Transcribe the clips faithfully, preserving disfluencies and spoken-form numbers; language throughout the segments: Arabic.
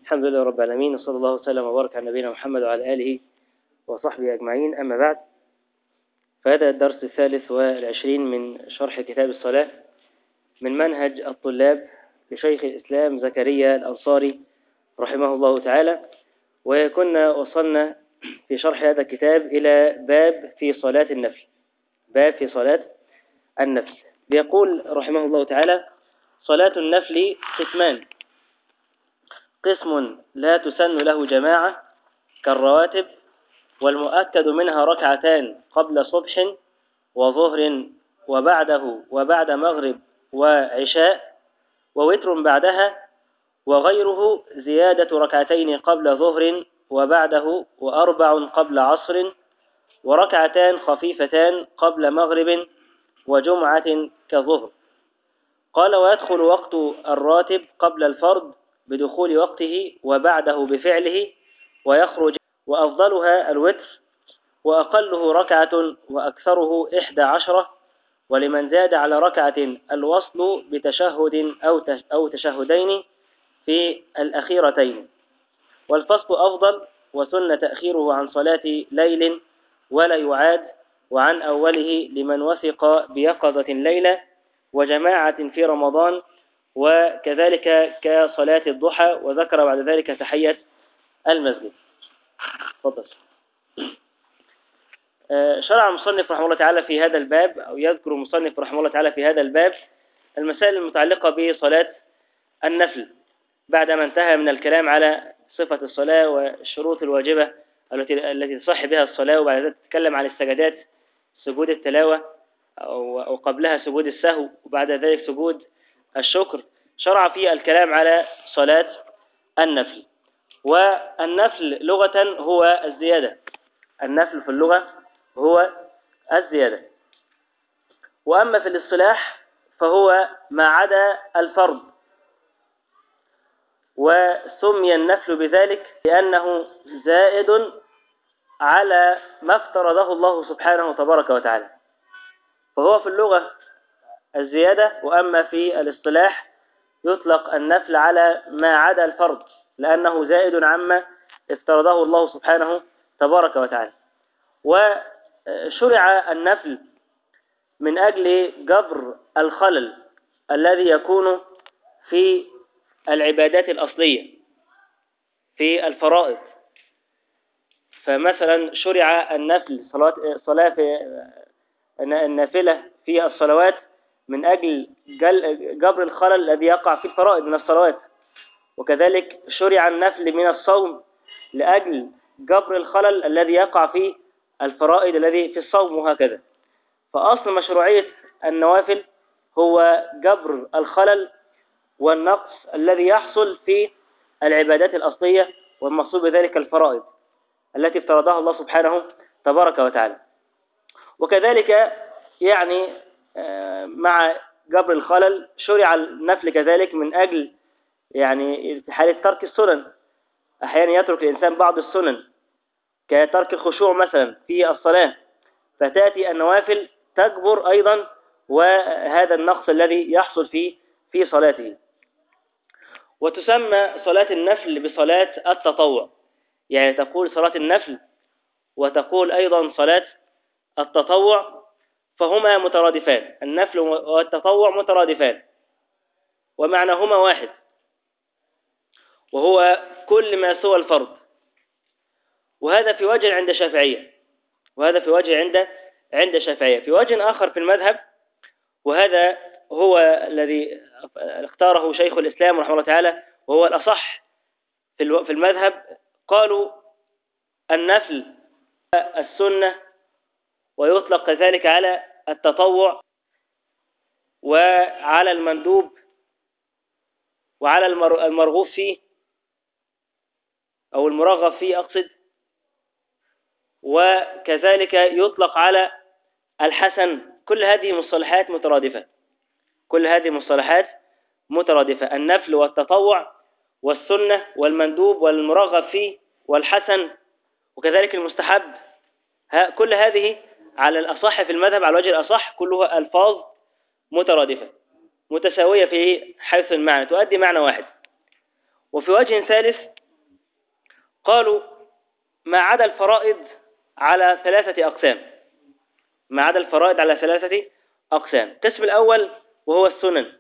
الحمد لله رب العالمين، وصلى الله وسلم وبارك على نبينا محمد وعلى آله وصحبه أجمعين. أما بعد، فهذا الدرس الثالث والعشرين من شرح كتاب الصلاة من منهج الطلاب لشيخ الإسلام زكريا الأنصاري رحمه الله تعالى. وكنا وصلنا في شرح هذا الكتاب إلى باب في صلاة النفل. باب في صلاة النفل بيقول رحمه الله تعالى: صلاة النفل قسمان: قسم لا تسن له جماعة كالرواتب، والمؤكد منها ركعتان قبل صبح وظهر وبعده وبعد مغرب وعشاء، ووتر بعدها، وغيره زيادة ركعتين قبل ظهر وبعده، وأربع قبل عصر، وركعتان خفيفتان قبل مغرب وجمعة كظهر. قال: ويدخل وقت الراتب قبل الفرض بدخول وقته وبعده بفعله، ويخرج، وأفضلها الوتر، وأقله ركعة وأكثره إحدى عشرة، ولمن زاد على ركعة الوصل بتشهد أو تشهدين في الأخيرتين. والفصل أفضل، وسن تأخيره عن صلاة ليل ولا يعاد، وعن أوله لمن وثق بيقظة الليلة وجماعة في رمضان، وكذلك كصلاة الضحى. وذكر بعد ذلك تحية المسجد. تفضل. شرع المصنف رحمه الله تعالى في هذا الباب، أو يذكر المصنف رحمه الله تعالى في هذا الباب المسائل المتعلقة بصلاة النفل، بعدما انتهى من الكلام على صفة الصلاة والشروط الواجبة التي التي تصح بها الصلاة، وبعد ذلك تتكلم عن السجدات، سجود التلاوة أو قبلها سجود السهو، وبعد ذلك سجود الشكر. شرع في الكلام على صلاة النفل. والنفل لغة هو الزيادة. النفل في اللغة هو الزيادة. وأما في الاصطلاح فهو ما عدا الفرض. وسمي النفل بذلك لأنه زائد على ما افترضه الله سبحانه تبارك وتعالى، فهو في اللغة الزيادة. وأما في الاصطلاح يطلق النفل على ما عدا الفرض، لأنه زائد عما افترضه الله سبحانه تبارك وتعالى. وشرع النفل من أجل جبر الخلل الذي يكون في العبادات الأصلية، في الفرائض. فمثلا شرع النفل صلاة صلاة في النافلة في الصلوات من أجل جبر الخلل الذي يقع في الفرائض من الصلوات. وكذلك شرع النفل من الصوم لأجل جبر الخلل الذي يقع في الفرائض الذي في الصوم، وهكذا. فأصل مشروعية النوافل هو جبر الخلل والنقص الذي يحصل في العبادات الأصلية، والمقصود بذلك الفرائض التي افترضها الله سبحانه تبارك وتعالى. وكذلك يعني مع جبر الخلل شرع النفل كذلك من أجل يعني في حالة ترك السنن. أحيانا يترك الإنسان بعض السنن كترك الخشوع مثلا في الصلاة، فتأتي النوافل تجبر أيضا وهذا النقص الذي يحصل فيه في صلاته. وتسمى صلاة النفل بصلاة التطوع، يعني تقول صلاة النفل وتقول أيضا صلاة التطوع، فهما مترادفان. النفل والتطوع مترادفان ومعناهما واحد، وهو كل ما سوى الفرض. وهذا في وجه عند الشافعية، وهذا في وجه عند عند الشافعية. في وجه آخر في المذهب، وهذا هو الذي اختاره شيخ الإسلام رحمه الله تعالى وهو الأصح في في المذهب، قالوا النفل السنة، ويطلق كذلك على التطوع وعلى المندوب وعلى المرغوب فيه أو المرغب فيه أقصد. وكذلك يطلق على الحسن. كل هذه مصطلحات مترادفة، كل هذه مصطلحات مترادفة: النفل والتطوع والسنة والمندوب والمرغب فيه والحسن، وكذلك المستحب. كل هذه على الأصح في المذهب، على وجه الأصح كلها ألفاظ مترادفة متساوية في حيث المعنى، تؤدي معنى واحد. وفي وجه ثالث قالوا ما عدا الفرائض على ثلاثة أقسام. ما عدا الفرائض على ثلاثة أقسام. القسم الأول وهو السنن،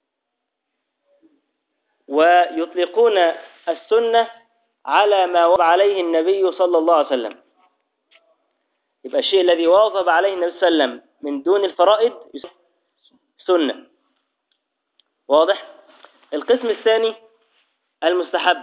ويطلقون السنة على ما واظب عليه النبي صلى الله عليه وسلم. يبقى الشيء الذي واظب عليه النبي صلى الله عليه وسلم من دون الفرائض يسمى سنة. واضح؟ القسم الثاني المستحب.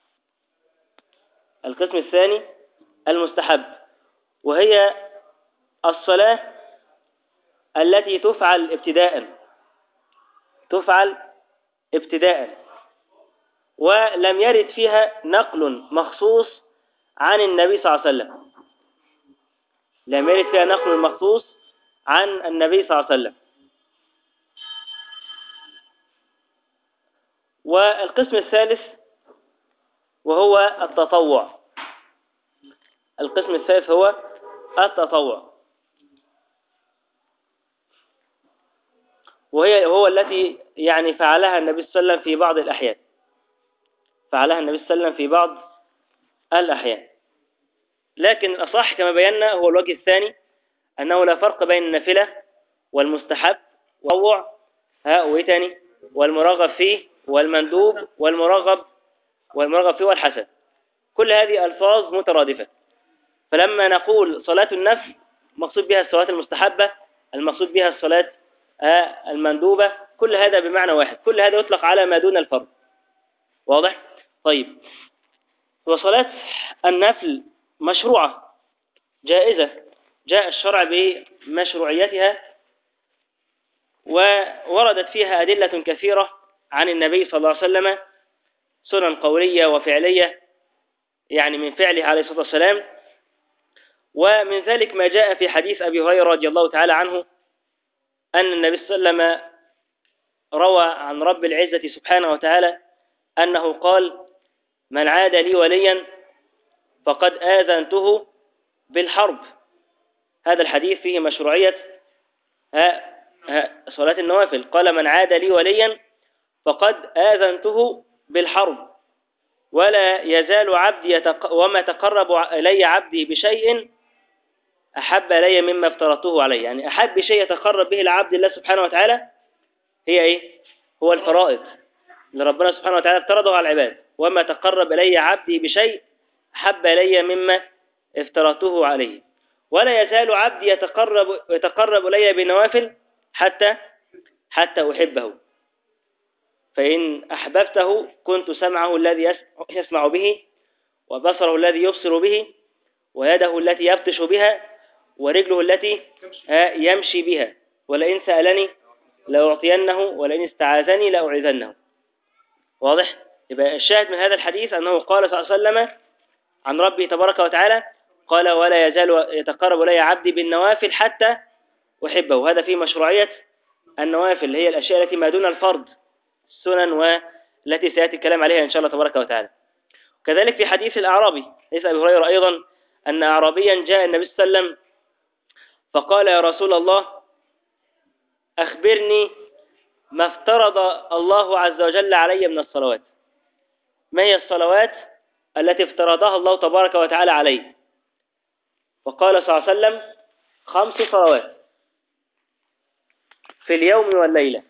القسم الثاني المستحب وهي الصلاة التي تفعل ابتداء تفعل ابتداء ولم يرد فيها نقل مخصوص عن النبي صلى الله عليه وسلم. لم يرد فيها نقل مخصوص عن النبي صلى الله عليه وسلم. والقسم الثالث وهو التطوع. القسم الثالث هو التطوع، وهي هو التي يعني فعلها النبي صلى الله عليه وسلم في بعض الأحيان. فعلها النبي صلى الله عليه وسلم في بعض الأحيان. لكن الأصح كما بينا هو الوجه الثاني، أنه لا فرق بين النافلة والمستحب والتطوع ها وإيه تاني والمرغب فيه والمندوب والمرغب والمرغب فيه والحسن. كل هذه ألفاظ مترادفة. فلما نقول صلاة النفل مقصود بها الصلاة المستحبة، المقصود بها الصلاة المندوبة، كل هذا بمعنى واحد. كل هذا يطلق على ما دون الفرض. واضح؟ طيب، وصلاة النفل مشروعة جائزة، جاء الشرع بمشروعيتها ووردت فيها أدلة كثيرة عن النبي صلى الله عليه وسلم، سنن قولية وفعلية، يعني من فعله عليه الصلاة والسلام. ومن ذلك ما جاء في حديث أبي هريرة رضي الله تعالى عنه أن النبي صلى الله عليه وسلم روى عن رب العزة سبحانه وتعالى أنه قال: من عاد لي وليا فقد آذنته بالحرب. هذا الحديث فيه مشروعية ها ها صلاة النوافل. قال: من عاد لي وليا فقد آذنته بالحرب ولا يزال عبدي يتق... وما تقرب إلي عبدي بشيء أحب إلي مما افترضته عليه. يعني أحب شيء يتقرب به العبد الله سبحانه وتعالى هي إيه؟ هو الفرائض اللي ربنا سبحانه وتعالى افترضه على العباد. وما تقرب إلي عبدي بشيء أحب إلي مما افترضته عليه. ولا يزال عبدي يتقرب يتقرب إلي بنوافل حتى حتى أحبه. فإن أحببته كنت سمعه الذي يسمع به، وبصره الذي يبصر به، ويده التي يبطش بها، ورجله التي يمشي بها. ولئن سألني لأعطينه، ولئن استعاذني لأعيذنه. واضح؟ يبقى الشاهد من هذا الحديث أنه قال صلى الله عليه وسلم عن ربه تبارك وتعالى، قال: ولا يزال يتقرب إلي عبدي بالنوافل حتى أحبه. وهذا فيه مشروعية النوافل اللي هي الأشياء التي ما دون الفرض، السنن والتي سيأتي الكلام عليها إن شاء الله تبارك وتعالى. كذلك في حديث الأعرابي حديث أبي هريرة أيضا أن أعرابيا جاء النبي صلى الله عليه وسلم فقال: يا رسول الله أخبرني ما افترض الله عز وجل علي من الصلوات. ما هي الصلوات التي افترضها الله تبارك وتعالى علي؟ فقال صلى الله عليه وسلم: خمس صلوات في اليوم والليلة.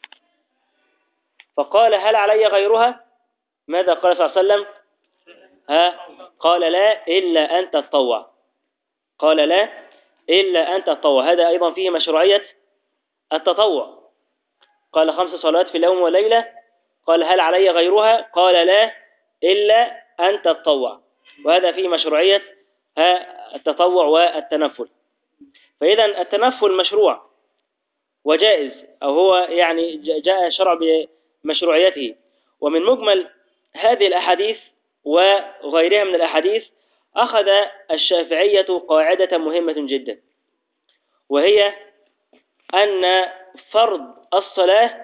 فقال: هل علي غيرها؟ ماذا قال صلى الله عليه وسلم؟ ها؟ قال: لا إلا أن تتطوع. قال: لا إلا أن تتطوع. هذا أيضا فيه مشروعية التطوع. قال: خمس صلوات في اليوم والليلة. قال: هل علي غيرها؟ قال: لا إلا أن تتطوع. وهذا فيه مشروعية التطوع والتنفل. فإذا التنفل مشروع وجائز، أو هو يعني جاء الشرع بمشروعيته. ومن مجمل هذه الأحاديث وغيرها من الأحاديث أخذ الشافعية قاعدة مهمة جدا، وهي أن فرض الصلاة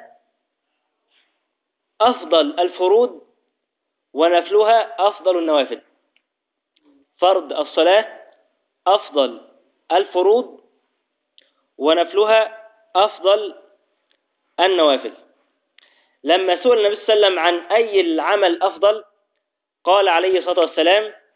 أفضل الفروض ونفلها أفضل النوافل. فرض الصلاة أفضل الفروض ونفلها أفضل النوافل. لما سئل النبي صلى الله عليه وسلم عن أي العمل أفضل قال عليه الصلاة والسلام: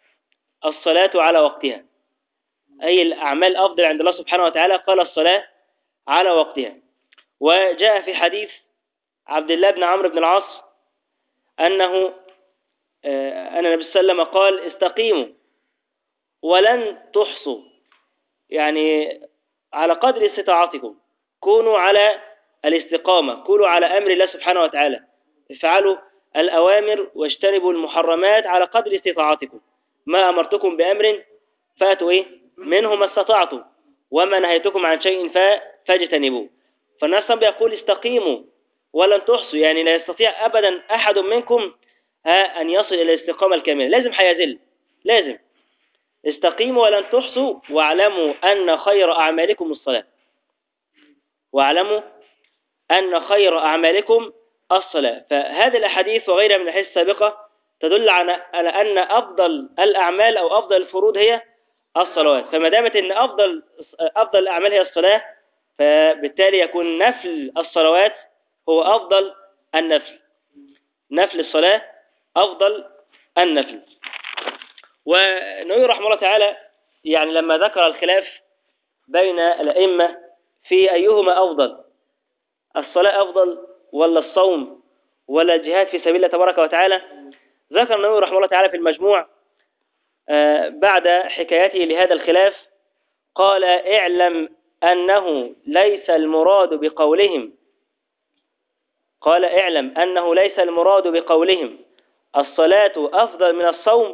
الصلاة على وقتها. أي الأعمال أفضل عند الله سبحانه وتعالى؟ قال الصلاة على وقتها. وجاء في حديث عبد الله بن عمرو بن العاص أنه أن النبي صلى الله عليه وسلم قال استقيموا ولن تحصوا، يعني على قدر استطاعتكم، كونوا على الاستقامة، كونوا على أمر الله سبحانه وتعالى، افعلوا الأوامر واجتنبوا المحرمات على قدر استطاعتكم. ما أمرتكم بأمر فأتوا إيه منه ما استطعتم، وما نهيتكم عن شيء فاجتنبوه. فالناس بيقول استقيموا ولن تحصوا، يعني لا يستطيع أبدا أحد منكم أن يصل إلى الاستقامة الكاملة، لازم هيزل. لازم استقيموا ولن تحصوا واعلموا أن خير أعمالكم الصلاة. واعلموا أن خير أعمالكم الصلاة. فهذه الأحاديث وغيرها من الأحاديث السابقة تدل على أن أفضل الأعمال أو أفضل الفروض هي الصلوات. فما دامت أن أفضل أفضل الأعمال هي الصلاة، فبالتالي يكون نفل الصلوات هو أفضل النفل. نفل الصلاة أفضل النفل. والنبي رحمه الله تعالى يعني لما ذكر الخلاف بين الأئمة في أيهما أفضل، الصلاة أفضل ولا الصوم ولا الجهاد في سبيل الله تبارك وتعالى، ذكر النبي رحمه الله تعالى في المجموع بعد حكايته لهذا الخلاف قال اعلم أنه ليس المراد بقولهم قال اعلم أنه ليس المراد بقولهم الصلاة أفضل من الصوم.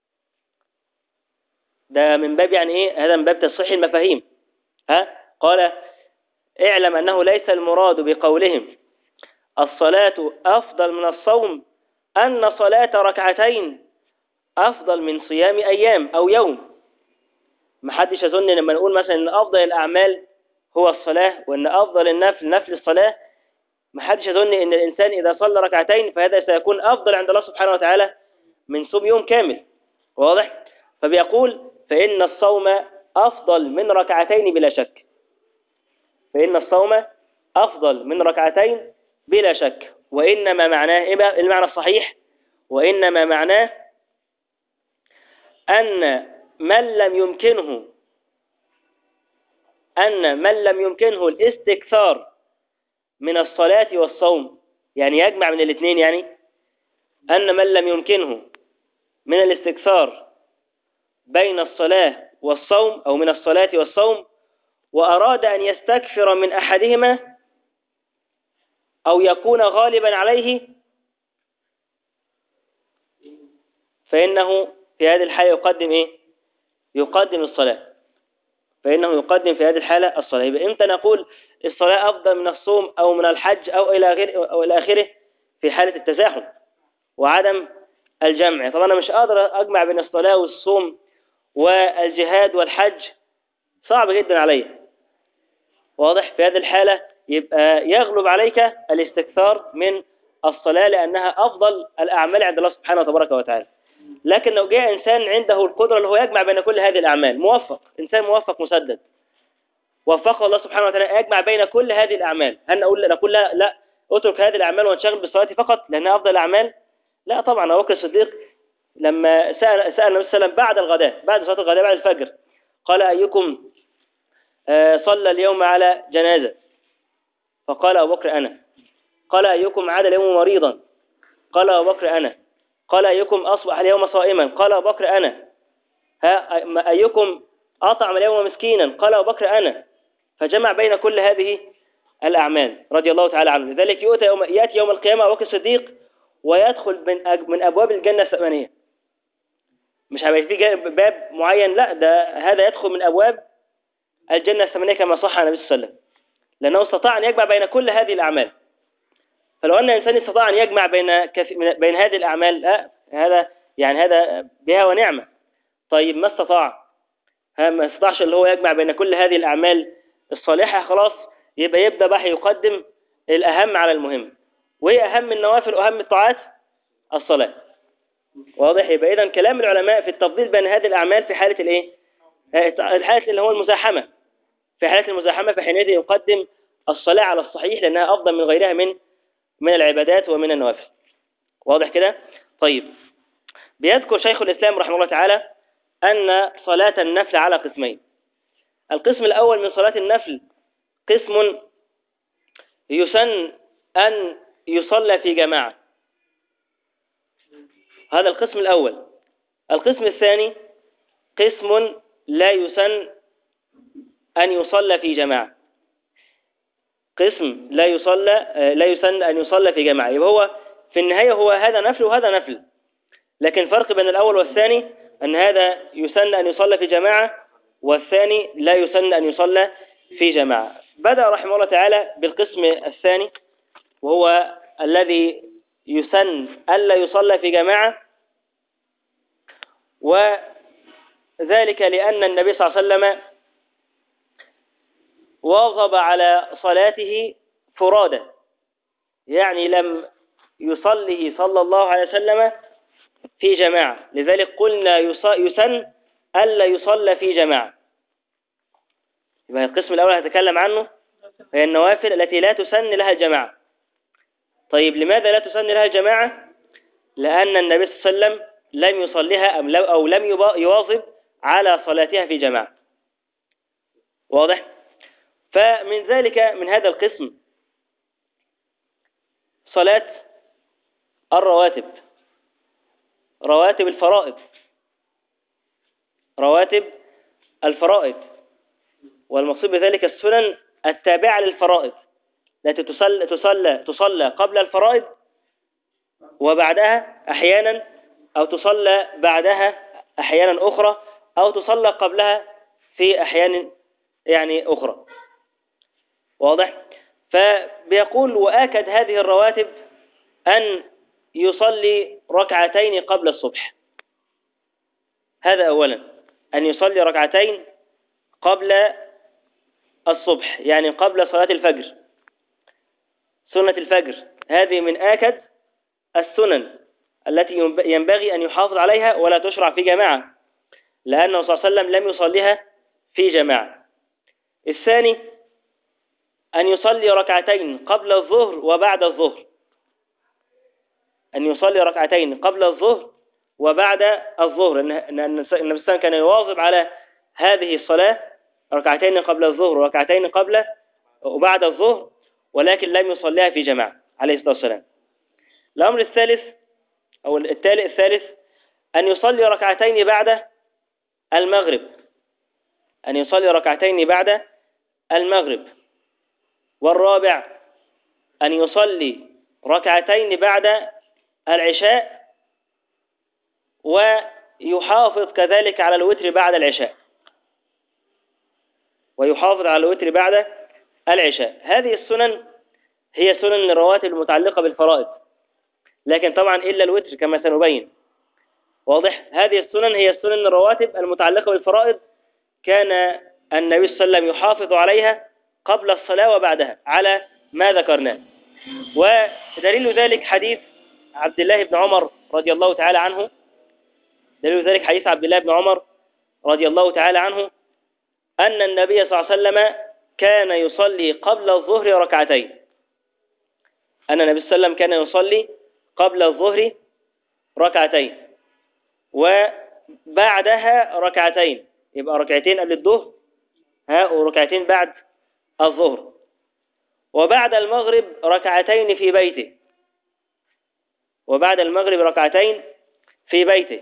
ده من باب يعني إيه؟ هذا من باب تصحيح المفاهيم. ها قال اعلم أنه ليس المراد بقولهم الصلاة أفضل من الصوم أن صلاة ركعتين أفضل من صيام أيام أو يوم. ما حدش يظن لما نقول مثلا أن أفضل الأعمال هو الصلاة وأن أفضل النفل نفل الصلاة، ما حدش يظن أن الإنسان إذا صلى ركعتين فهذا سيكون أفضل عند الله سبحانه وتعالى من صوم يوم كامل. واضح؟ فبيقول فإن الصوم أفضل من ركعتين بلا شك. فإن الصوم أفضل من ركعتين بلا شك. وإنما معناه إيه المعنى الصحيح؟ وإنما معناه أن من لم يمكنه أن من لم يمكنه الاستكثار من الصلاة والصوم، يعني يجمع من الاثنين، يعني أن من لم يمكنه من الاستكثار بين الصلاة والصوم أو من الصلاة والصوم وأراد أن يستكثر من أحدهما أو يكون غالبا عليه، فإنه في هذه الحالة يقدم إيه؟ يقدم الصلاة. فإنه يقدم في هذه الحالة الصلاة. يبقى إمتى نقول الصلاة أفضل من الصوم أو من الحج أو إلى غير أو إلى آخره؟ في حالة التزاحم وعدم الجمع. طبعا أنا مش قادر أجمع بين الصلاة والصوم والجهاد والحج، صعب جدا علي. واضح؟ في هذه الحالة يبقى يغلب عليك الاستكثار من الصلاة لأنها أفضل الأعمال عند الله سبحانه وتبارك وتعالى. لكن لو جاء إنسان عنده القدرة اللي هو يجمع بين كل هذه الأعمال، موفق، إنسان موفق مسدد، وفقه الله سبحانه وتعالى يجمع بين كل هذه الأعمال، هل نقول نقول لا لا اترك هذه الأعمال وانشغل بالصلاة فقط لأنها أفضل الأعمال؟ لا طبعا. أبو بكر الصديق لما سأل سأل النبي صلى الله عليه وسلم بعد الغداء، بعد صلاة الغداء بعد الفجر، قال أيكم صلى اليوم على جنازة؟ فقال أبو بكر أنا. قال أيكم عاد اليوم مريضا؟ قال أبو بكر أنا. قال أيكم أصبح اليوم صائما؟ قال أبو بكر أنا. ها أيكم أطعم اليوم مسكينا؟ قال أبو بكر أنا. فجمع بين كل هذه الأعمال رضي الله تعالى عنه. لذلك يؤتى يوم يأتي يوم القيامة أبو بكر الصديق ويدخل من من أبواب الجنة الثمانية. مش هيبقى في باب معين، لا، ده هذا يدخل من أبواب الجنة الثمانية كما صح عن النبي صلى الله عليه وسلم، لأنه استطاع أن يجمع بين كل هذه الأعمال. فلو أن إنسان استطاع أن يجمع بين كث... بين هذه الأعمال، لا هذا يعني هذا بها ونعمة. طيب ما استطاع، ها ما استطاعش اللي هو يجمع بين كل هذه الأعمال الصالحة، خلاص يبقى يبدأ بقى يقدم الأهم على المهم. وهي أهم النوافل وأهم الطاعات الصلاة. واضح؟ يبقى إذن كلام العلماء في التفضيل بين هذه الأعمال في حالة الإيه؟ الحالة اللي هو المزاحمة. في حالة المزاحمة فحينئذ يقدم الصلاة على الصحيح لأنها أفضل من غيرها من من العبادات ومن النوافل. واضح كده؟ طيب، بيذكر شيخ الإسلام رحمه الله تعالى أن صلاة النفل على قسمين. القسم الأول من صلاة النفل قسم يسن أن يصلى في جماعة، هذا القسم الأول. القسم الثاني قسم لا يسن أن يصلى في جماعة، قسم لا يصلى لا يسن أن يصلى في جماعة. يبقى هو في النهاية هو هذا نفل وهذا نفل، لكن الفرق بين الأول والثاني أن هذا يسن أن يصلى في جماعة والثاني لا يسن أن يصلى في جماعة. بدأ رحمه الله تعالى بالقسم الثاني وهو الذي يسن ألا يصلى في جماعة، وذلك لأن النبي صلى الله عليه وسلم واظب على صلاته فرادى، يعني لم يصلي صلى الله عليه وسلم في جماعة، لذلك قلنا يسن ألا يصلى في جماعة. يبقى القسم الأول هتكلم عنه هي النوافل التي لا تسن لها الجماعة. طيب لماذا لا تسن لها الجماعة؟ لأن النبي صلى الله عليه وسلم لم يصليها أو لم يواظب على صلاتها في جماعة. واضح؟ فمن ذلك من هذا القسم صلاة الرواتب، رواتب الفرائض، رواتب الفرائض، والمقصود بذلك السنن التابعة للفرائض التي تصلى تصلى تصلى قبل الفرائض وبعدها أحيانا، أو تصلى بعدها أحيانا أخرى، أو تصلى قبلها في أحيان يعني أخرى. واضح؟ فبيقول وآكد هذه الرواتب أن يصلي ركعتين قبل الصبح. هذا أولا، أن يصلي ركعتين قبل الصبح، يعني قبل صلاة الفجر، سنة الفجر. هذه من آكد السنن التي ينبغي أن يحافظ عليها ولا تشرع في جماعة، لأنه صلى الله عليه وسلم لم يصليها في جماعة. الثاني أن يصلي ركعتين قبل الظهر وبعد الظهر، أن يصلي ركعتين قبل الظهر وبعد الظهر، أن النبي صلى الله عليه وسلم كان يواظب على هذه الصلاة، ركعتين قبل الظهر وركعتين قبل وبعد الظهر، ولكن لم يصليها في جماعة عليه الصلاة والسلام. الأمر الثالث أو التالي الثالث أن يصلي ركعتين بعد المغرب، أن يصلي ركعتين بعد المغرب. والرابع أن يصلي ركعتين بعد العشاء، ويحافظ كذلك على الوتر بعد العشاء، ويحافظ على الوتر بعد العشاء. هذه السنن هي سنن الرواتب المتعلقة بالفرائض، لكن طبعا إلا الوتر كما سنبين. واضح؟ هذه السنن هي السنن الرواتب المتعلقة بالفرائض، كان النبي صلى الله عليه وسلم يحافظ عليها قبل الصلاة وبعدها على ما ذكرناه. ودليل ذلك حديث عبد الله بن عمر رضي الله تعالى عنه، دليل ذلك حديث عبد الله بن عمر رضي الله تعالى عنه أن النبي صلى الله عليه وسلم كان يصلي قبل الظهر ركعتين، أن النبي صلى الله عليه وسلم كان يصلي قبل الظهر ركعتين وبعدها ركعتين، يبقى ركعتين قبل الظهر ها وركعتين بعد الظهر، وبعد المغرب ركعتين في بيته، وبعد المغرب ركعتين في بيته،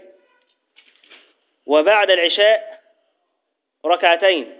وبعد العشاء ركعتين،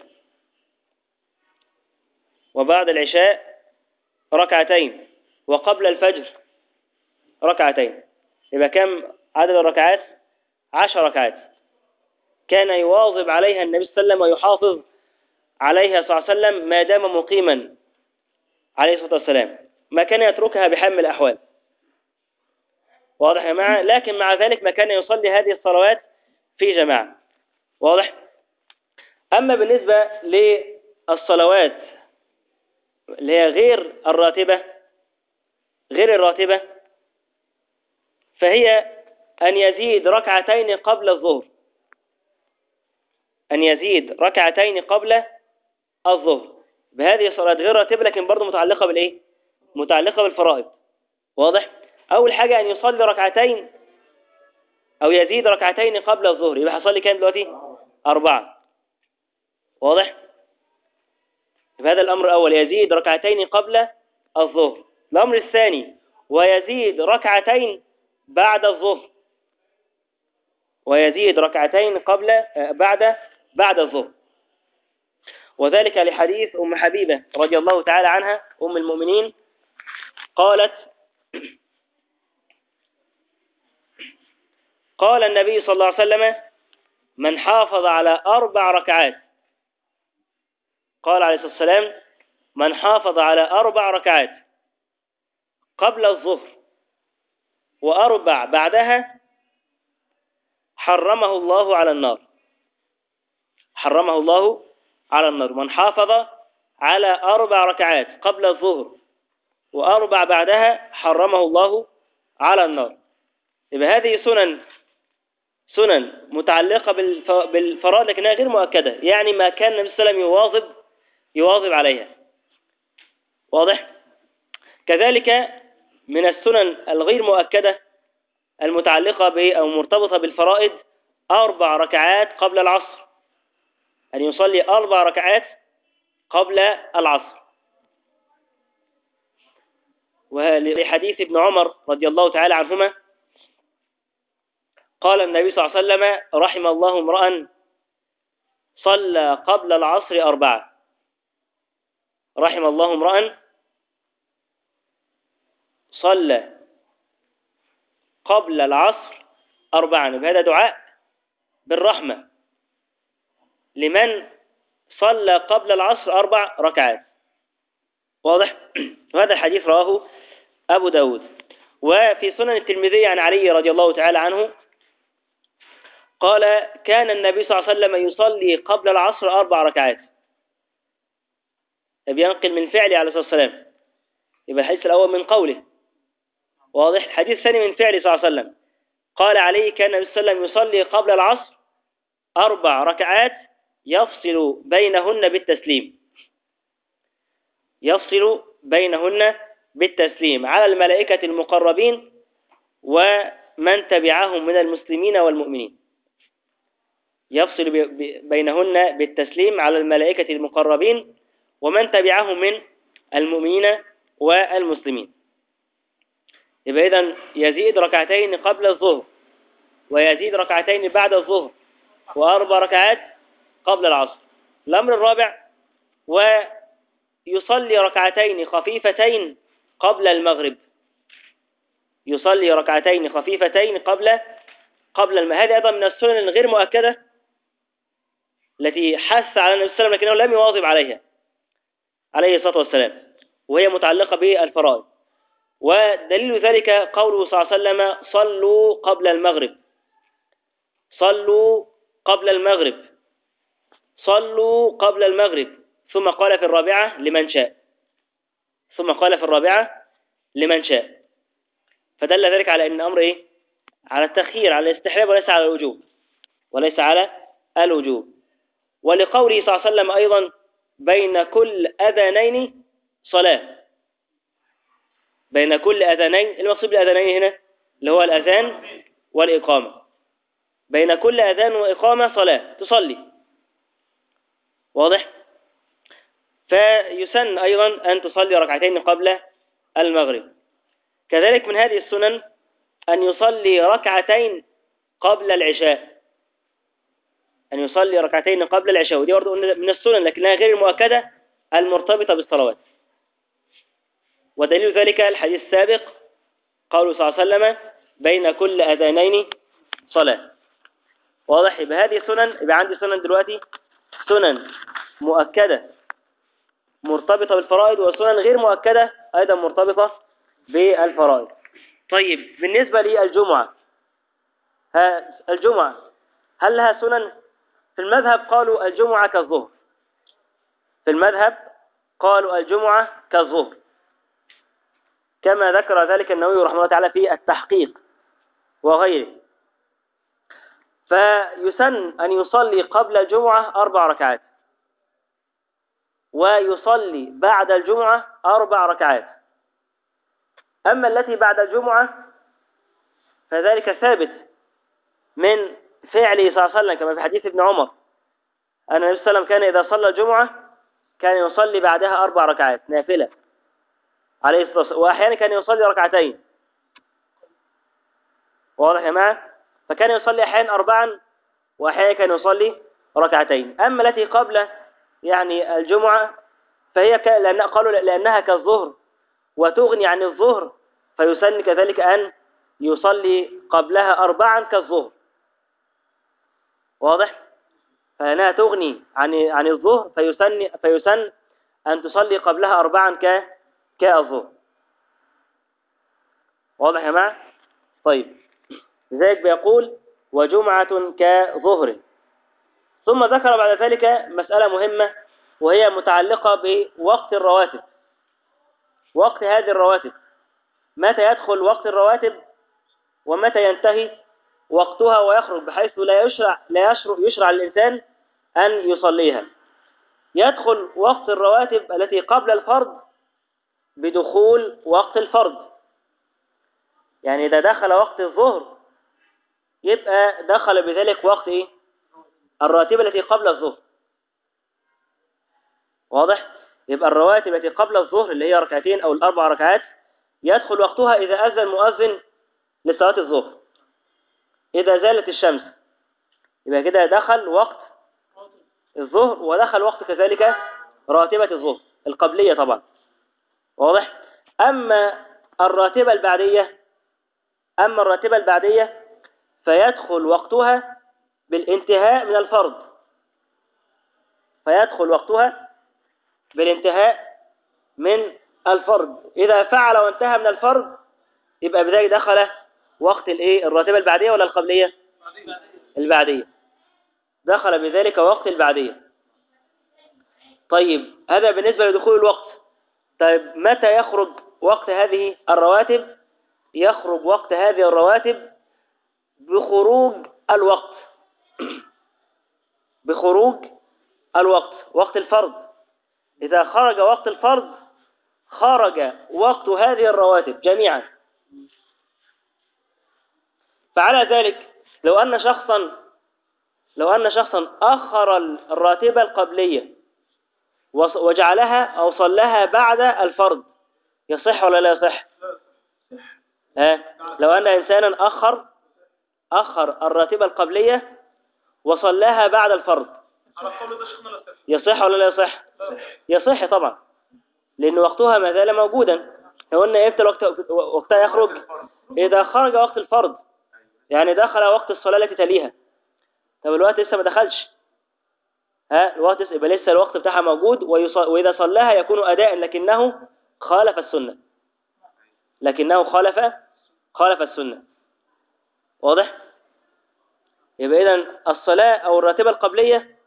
وبعد العشاء ركعتين، وقبل الفجر ركعتين. يبقى كم عدد الركعات؟ عشر ركعات كان يواظب عليها النبي صلى الله عليه وسلم ويحافظ عليها صلى الله عليه وسلم ما دام مقيما عليه الصلاة والسلام، ما كان يتركها بحال من الأحوال. واضح يا جماعة؟ لكن مع ذلك ما كان يصلي هذه الصلوات في جماعة. واضح؟ أما بالنسبة للصلوات اللي هي غير الراتبة، غير الراتبة فهي أن يزيد ركعتين قبل الظهر، أن يزيد ركعتين قبل الظهر. بهذه الصلاة غير راتبة لكن برضو متعلقة بالإيه؟ متعلقة بالفرائض. واضح؟ أول حاجة أن يصلي ركعتين أو يزيد ركعتين قبل الظهر، يبقى حصل لي كام دلوقتي؟ أربعة. واضح؟ يبقى هذا الأمر الأول، يزيد ركعتين قبل الظهر. الأمر الثاني، ويزيد ركعتين بعد الظهر، ويزيد ركعتين قبل آه، بعد بعد الظهر. وذلك لحديث أم حبيبة رضي الله تعالى عنها أم المؤمنين قالت: قال النبي صلى الله عليه وسلم: من حافظ على أربع ركعات، قال عليه الصلاة والسلام: من حافظ على أربع ركعات قبل الظهر وأربع بعدها حرمه الله على النار. حرمه الله على النار. من حافظ على أربع ركعات قبل الظهر وأربع بعدها حرمه الله على النار. يبقى هذه سنن سنن متعلقة بالفرائض لكنها غير مؤكدة، يعني ما كان النبي صلى الله عليه وسلم يواظب يواظب عليها. واضح؟ كذلك من السنن الغير مؤكدة المتعلقة ب أو مرتبطة بالفرائض أربع ركعات قبل العصر، أن يصلي أربع ركعات قبل العصر. ولحديث ابن عمر رضي الله تعالى عنهما قال النبي صلى الله عليه وسلم: رحم الله امرأ صلى قبل العصر أربعة. رحم الله امرأ صلى قبل العصر أربعا. بهذا دعاء بالرحمة لمن صلى قبل العصر أربع ركعات. واضح؟ وهذا الحديث رواه أبو داود. وفي سنن الترمذي عن علي رضي الله تعالى عنه قال: كان النبي صلى الله عليه وسلم يصلي قبل العصر أربع ركعات. بينقل من فعله عليه الصلاة والسلام. يبقى الحديث الأول من قوله. واضح؟ الحديث الثاني من فعله صلى الله عليه وسلم. قال عليه: كان النبي صلى الله عليه وسلم يصلي قبل العصر أربع ركعات يفصل بينهن بالتسليم. يفصل بينهن بالتسليم على الملائكة المقربين ومن تبعهم من المسلمين والمؤمنين. يفصل بينهن بالتسليم على الملائكة المقربين ومن تبعهم من المؤمنين والمسلمين. يبقى إذن يزيد ركعتين قبل الظهر ويزيد ركعتين بعد الظهر وأربع ركعات قبل العصر. الأمر الرابع، ويصلي ركعتين خفيفتين قبل المغرب. يصلي ركعتين خفيفتين قبل قبل المغرب. هذه أيضا من السنن الغير مؤكدة التي حث على النبي صلى الله عليه وسلم لكنه لم يواظب عليها عليه الصلاة والسلام، وهي متعلقة بالفرائض. ودليل ذلك قوله صلى الله عليه وسلم: صلوا قبل المغرب. صلوا قبل المغرب. صلوا قبل المغرب. ثم قال في الرابعة: لمن شاء. ثم قال في الرابعة: لمن شاء. فدل ذلك على أن الأمر إيه؟ على التخيير، على الاستحباب وليس على الوجوب. وليس على الوجوب. ولقوله صلى الله عليه وسلم أيضا: بين كل أذانين صلاة. بين كل أذانين، المقصود بالأذانين هنا اللي هو الأذان والإقامة. بين كل أذان وإقامة صلاة تصلي. واضح؟ فيسن أيضا أن تصلي ركعتين قبل المغرب. كذلك من هذه السنن أن يصلي ركعتين قبل العشاء. أن يصلي ركعتين قبل العشاء، ودي برضه من السنن لكنها غير المؤكدة المرتبطة بالصلوات. ودليل ذلك الحديث السابق قوله صلى الله عليه وسلم: بين كل أذانين صلاة. واضح؟ يبقى هذه سنن. يبقى عندي سنن دلوقتي، سنن مؤكدة مرتبطة بالفرائض وسنن غير مؤكدة أيضا مرتبطة بالفرائض. طيب بالنسبة للجمعة، الجمعة هل لها سنن؟ في المذهب قالوا الجمعة كالظهر. في المذهب قالوا الجمعة كالظهر، كما ذكر ذلك النووي رحمه الله تعالى في التحقيق وغيره. فيسن أن يصلي قبل الجمعة أربع ركعات، ويصلي بعد الجمعة أربع ركعات. أما التي بعد الجمعة فذلك ثابت من فعله صلى الله عليه وسلم كما في حديث ابن عمر أن النبي صلى الله عليه وسلم كان إذا صلى الجمعة كان يصلي بعدها أربع ركعات نافلة عليه الصلاة والسلام، وأحيانا كان يصلي ركعتين. واضح يا جماعة؟ فكان يصلي أحيانا أربعا وأحيانا كان يصلي ركعتين. أما التي قبل يعني الجمعة فهي ك... لأن قالوا لأنها كالظهر وتغني عن الظهر، فيسن كذلك أن يصلي قبلها أربعا كالظهر. واضح؟ فإنها تغني عن عن الظهر فيسن فيسن أن تصلي قبلها أربعا ك كالظهر. واضح يا جماعة؟ طيب، لذلك بيقول وجمعة كظهر. ثم ذكر بعد ذلك مسألة مهمة وهي متعلقة بوقت الرواتب. وقت هذه الرواتب، متى يدخل وقت الرواتب ومتى ينتهي وقتها ويخرج، بحيث لا يشرع لا يشرع, يشرع للإنسان أن يصليها. يدخل وقت الرواتب التي قبل الفرض بدخول وقت الفرض. يعني إذا دخل وقت الظهر يبقى دخل بذلك وقت إيه؟ الراتبة التي قبل الظهر. واضح؟ يبقى الرواتب التي قبل الظهر اللي هي ركعتين أو الأربع ركعات يدخل وقتها إذا أذن مؤذن لصلاة الظهر، إذا زالت الشمس، يبقى كده دخل وقت الظهر ودخل وقت كذلك راتبة الظهر القبلية طبعا. واضح؟ أما الراتبة البعدية أما الراتبة البعدية فيدخل وقتها بالانتهاء من الفرض فيدخل وقتها بالانتهاء من الفرض. إذا فعل وانتهى من الفرض يبقى بذلك دخل وقت الايه الراتبة البعدية ولا القبلية؟ البعدية. دخل بذلك وقت البعدية. طيب، هذا بالنسبة لدخول الوقت. طيب، متى يخرج وقت هذه الرواتب؟ يخرج وقت هذه الرواتب بخروج الوقت بخروج الوقت وقت الفرض. إذا خرج وقت الفرض خرج وقت هذه الرواتب جميعا. فعلى ذلك لو أن شخصا لو أن شخصا أخر الراتبة القبلية وجعلها أو صلها بعد الفرض يصح ولا لا يصح؟ ها؟ لو أن إنسانا أخر أخر الراتبة القبلية وصلاها بعد الفرض يصح ولا لا يصح؟ يصح طبعا، لأن وقتها ما زال موجودا. قلنا إمتى الوقت وقتها يخرج؟ إذا خرج وقت الفرض، يعني دخل وقت الصلاة التي تليها. طب الوقت لسه ما دخلش، ها الوقت يبقى لسه الوقت بتاعها موجود، وإذا صلاها يكون أداء لكنه خالف السنة لكنه خالف خالف السنة. واضح؟ يبقى إذن الصلاة أو الراتبة القبلية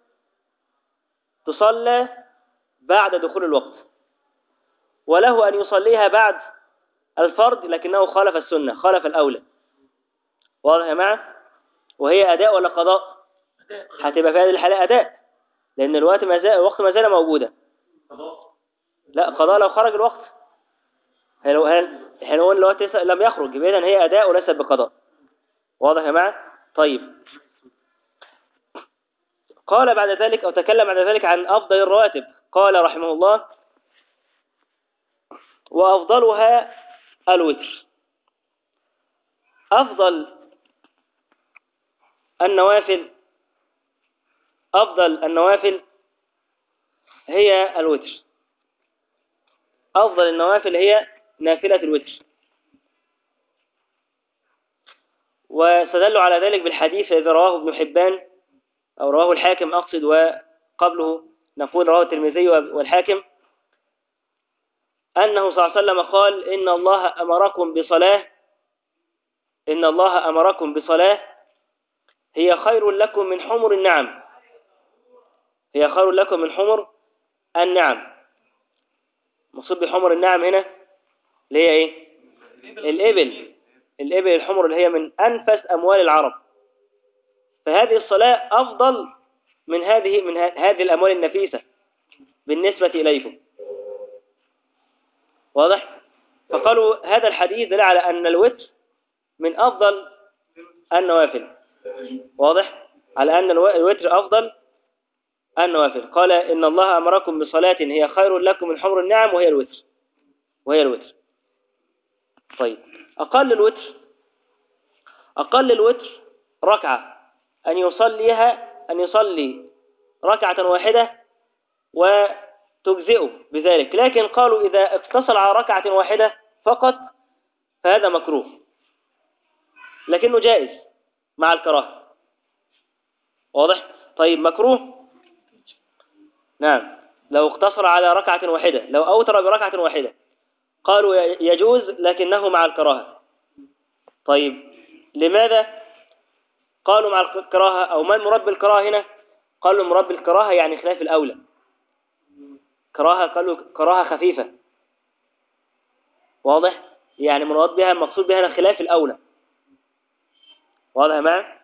تصلى بعد دخول الوقت، وله أن يصليها بعد الفرض لكنه خالف السنة خالف الأولى. واضح يا جماعة؟ وهي أداء ولا قضاء؟ هتبقى في هذه الحالة أداء، لأن الوقت ما زال الوقت ما زال موجودا. لا، قضاء لو خرج الوقت. لو هل الوقت لم يخرج يبقى إذن هي أداء وليست بقضاء. واضح يا جماعة؟ طيب، قال بعد ذلك أو تكلم بعد ذلك عن أفضل الرواتب. قال رحمه الله وأفضلها الوتر. أفضل النوافل أفضل النوافل هي الوتر. أفضل النوافل هي نافلة الوتر. واستدلوا على ذلك بالحديث الذي رواه ابن حبان أو رواه الحاكم أقصد، وقبله نقول رواه الترمذي والحاكم، أنه صلى الله عليه وسلم قال إن الله أمركم بصلاة إن الله أمركم بصلاة هي خير لكم من حمر النعم هي خير لكم من حمر النعم. مصيب بحمر النعم هنا اللي هي إيه؟ الإبل الإبل الحمر اللي هي من أنفس أموال العرب. فهذه الصلاة أفضل من هذه من هذه الأموال النفيسة بالنسبة إليكم. واضح؟ فقالوا هذا الحديث دل على أن الوتر من أفضل النوافل. واضح؟ على أن الو- الوتر أفضل النوافل. قال إن الله أمركم بصلاة هي خير لكم من حمر النعم وهي الوتر. وهي الوتر. طيب، أقل الوتر أقل الوتر ركعة، أن يصليها أن يصلي ركعة واحدة وتجزئه بذلك. لكن قالوا إذا اقتصر على ركعة واحدة فقط فهذا مكروه، لكنه جائز مع الكراهة. واضح؟ طيب، مكروه نعم لو اقتصر على ركعة واحدة، لو أوتر بركعة واحدة قالوا يجوز لكنه مع الكراهة. طيب، لماذا قالوا مع الكراهة؟ أو ما المراد بالكراهة هنا؟ قالوا المراد بالكراهة يعني خلاف الأولى. كراهة قالوا كراهة خفيفة. واضح؟ يعني مراد بها المقصود بها هنا خلاف الأولى. واضح معنا؟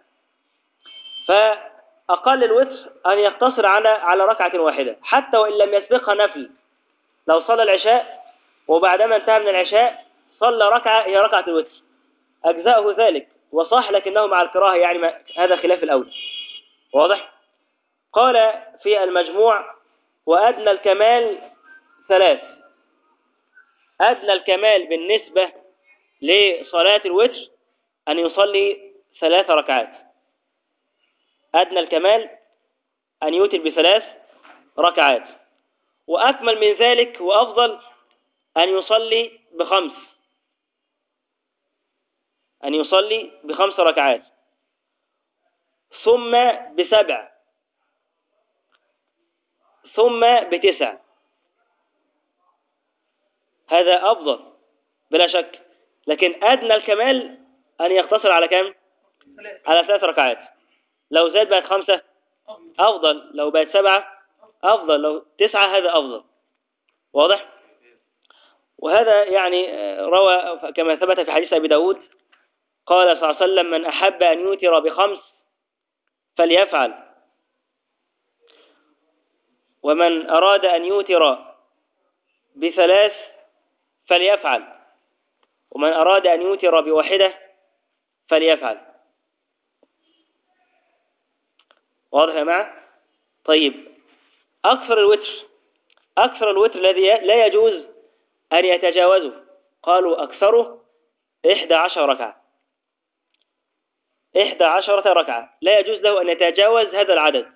فأقل الوتر أن يقتصر على على ركعة واحدة حتى وإن لم يسبقها نفل. لو صلى العشاء وبعدما انتهى من العشاء صلى ركعة هي ركعة الوتر أجزاءه ذلك وصح، لكنه مع الكراهة يعني ما هذا خلاف الأولى. واضح؟ قال في المجموع وأدنى الكمال ثلاث. أدنى الكمال بالنسبة لصلاة الوتر أن يصلي ثلاث ركعات. أدنى الكمال أن يوتر بثلاث ركعات، وأكمل من ذلك وأفضل أن يصلي بخمس أن يصلي بخمس ركعات ثم بسبع ثم بتسع. هذا أفضل بلا شك، لكن أدنى الكمال أن يقتصر على كم؟ على ثلاث ركعات. لو زاد بقت خمسة أفضل، لو بقت سبعة أفضل، لو تسعة هذا أفضل. واضح؟ وهذا يعني روى كما ثبت في حديث أبي داود قال صلى الله عليه وسلم من أحب أن يوتر بخمس فليفعل، ومن أراد أن يوتر بثلاث فليفعل، ومن أراد أن يوتر بواحدة فليفعل. واضح يا جماعة؟ طيب، أكثر الوتر أكثر الوتر الذي لا يجوز أن يتجاوزه قالوا أكثره إحدى عشر ركعة. إحدى عشرة ركعة لا يجوز له أن يتجاوز هذا العدد.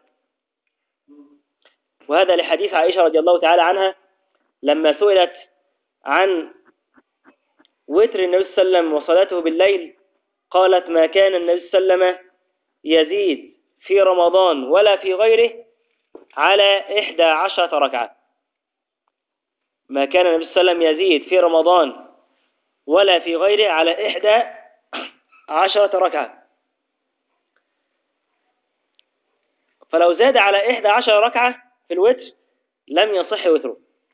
وهذا لحديث عائشة رضي الله تعالى عنها لما سئلت عن وتر النبي صلى الله عليه وسلم وصلاته بالليل قالت ما كان النبي صلى الله عليه وسلم يزيد في رمضان ولا في غيره على إحدى عشرة ركعة. ما كان النبي صلى الله عليه وسلم يزيد في رمضان ولا في غيره على إحدى عشرة ركعة. فلو زاد على إحدى عشرة ركعة في الوتر لم يصح وتره،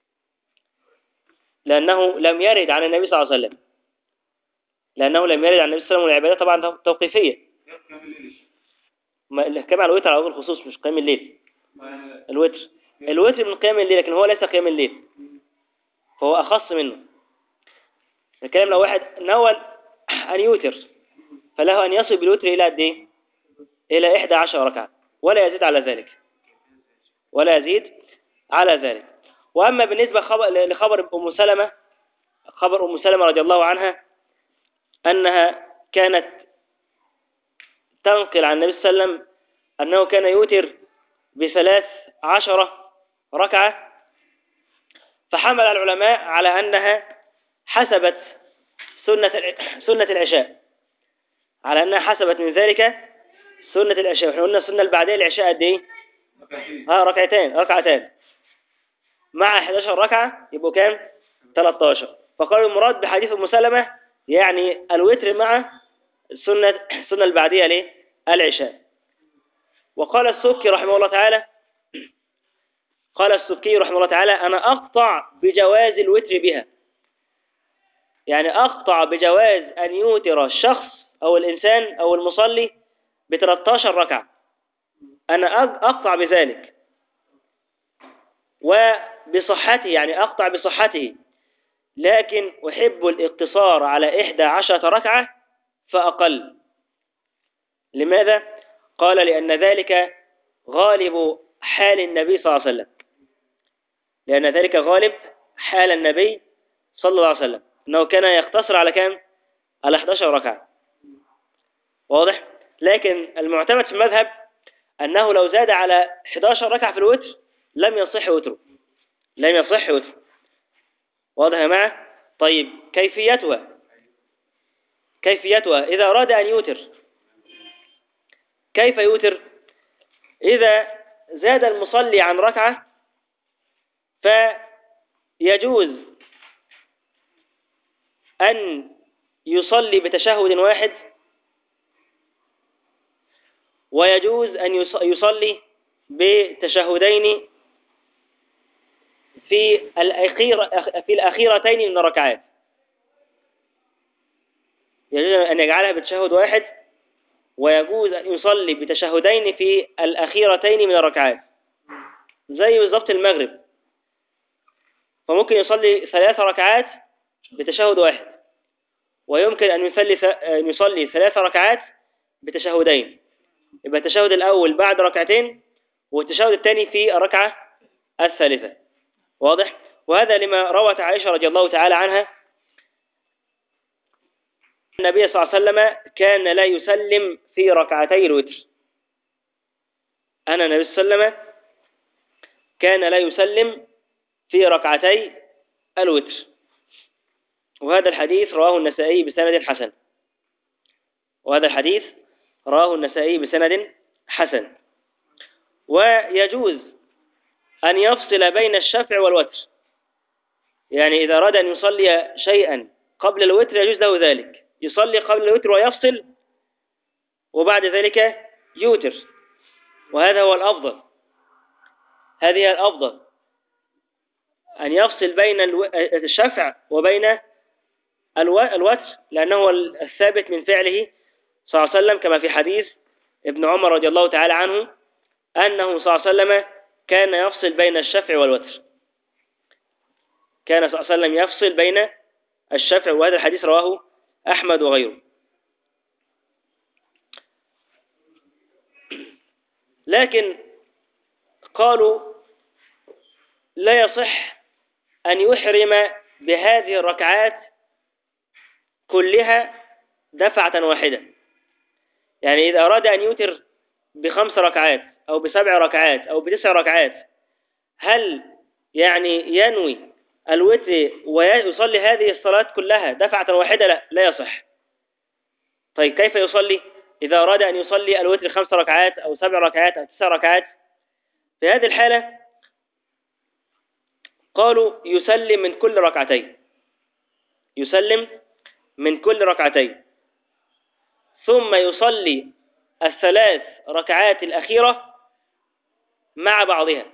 لأنه لم يرد عن النبي صلى الله عليه وسلم لأنه لم يرد عن النبي صلى الله عليه وسلم. والعبادة طبعا توقيفية. الحكام على الوتر على وجه الخصوص مش قيام الليل. الوتر الوتر من قيام الليل، لكن هو ليس قيام الليل، فهو أخص منه. الكلام لو واحد نوى أن يوتر فله أن يصل بالوتر إلى قد إيه؟ إلى إحدى عشرة ركعة ولا يزيد على ذلك ولا يزيد على ذلك. وأما بالنسبة لخبر أم سلمة خبر أم سلمة رضي الله عنها أنها كانت تنقل عن النبي صلى الله عليه وسلم أنه كان يوتر بثلاث عشرة ركعة، فحمل العلماء على أنها حسبت سنة سنة العشاء على أنها حسبت من ذلك سنة العشاء. احنا قلنا السنة البعدية العشاء قد إيه؟ ها ركعتين ركعتان مع إحدى عشرة ركعة يبقوا كام؟ ثلاثة عشر. فقالوا المراد بحديث أم سلمة يعني الوتر مع السنة السنة البعدية ليه؟ العشاء. وقال السبكي رحمه الله تعالى قال السبكي رحمه الله تعالى أنا أقطع بجواز الوتر بها، يعني أقطع بجواز أن يوتر الشخص أو الإنسان أو المصلي ب ثلاثة عشر ركعة. أنا أقطع بذلك وبصحته، يعني أقطع بصحته، لكن أحب الاقتصار على إحدى عشرة ركعة فأقل. لماذا؟ قال لأن ذلك غالب حال النبي صلى الله عليه وسلم، لأن ذلك غالب حال النبي صلى الله عليه وسلم، أنه كان يقتصر على كم؟ على إحدى عشرة ركعة. واضح؟ لكن المعتمد في المذهب أنه لو زاد على إحدى عشرة ركعة في الوتر لم يصح وتره، لم يصح وتره. واضح يا جماعة؟ طيب كيفيتها، كيفيتها إذا أراد أن يوتر كيف يوتر؟ إذا زاد المصلي عن ركعة فيجوز أن يصلي بتشهد واحد، ويجوز أن يصلي بتشهدين في الأخير في الأخيرتين من الركعات. يجوز أن يجعلها بتشهد واحد، ويجوز أن يصلي بتشهدين في الأخيرتين من الركعات، زي بالضبط المغرب، فممكن يصلي ثلاث ركعات بتشهد واحد، ويمكن أن يصلي أن يصلي ثلاث ركعات بتشهدين، يبقى التشهد الأول بعد ركعتين والتشهد الثاني في الركعة الثالثة. واضح؟ وهذا لما روت عائشة رضي الله تعالى عنها النبي صلى الله عليه وسلم كان لا يسلم في ركعتي الوتر. أن النبي صلى الله عليه وسلم كان لا يسلم في ركعتي الوتر، وهذا الحديث رواه النسائي بسند حسن، وهذا الحديث رواه النسائي بسند حسن. ويجوز أن يفصل بين الشفع والوتر، يعني إذا أراد أن يصلي شيئا قبل الوتر يجوز له ذلك، يصلي قبل الوتر ويفصل، وبعد ذلك يوتر، وهذا هو الأفضل، هذه هي الأفضل، أن يفصل بين الشفع وبين الوتر، لأنه هو الثابت من فعله صلى الله عليه وسلم، كما في حديث ابن عمر رضي الله تعالى عنه أنه صلى الله عليه وسلم كان يفصل بين الشفع والوتر، كان صلى الله عليه وسلم يفصل بين الشفع، وهذا الحديث رواه أحمد وغيره. لكن قالوا لا يصح أن يحرم بهذه الركعات كلها دفعة واحدة، يعني إذا أراد أن يوتر بخمس ركعات أو بسبع ركعات أو بتسع ركعات، هل يعني ينوي الوتر ويصلي هذه الصلاة كلها دفعة واحدة؟ لا، لا يصح. طيب كيف يصلي إذا أراد أن يصلي الوتر خمس ركعات أو سبع ركعات أو تسع ركعات؟ في هذه الحالة قالوا يسلم من كل ركعتين، يسلم من كل ركعتين، ثم يصلي الثلاث ركعات الأخيرة مع بعضها.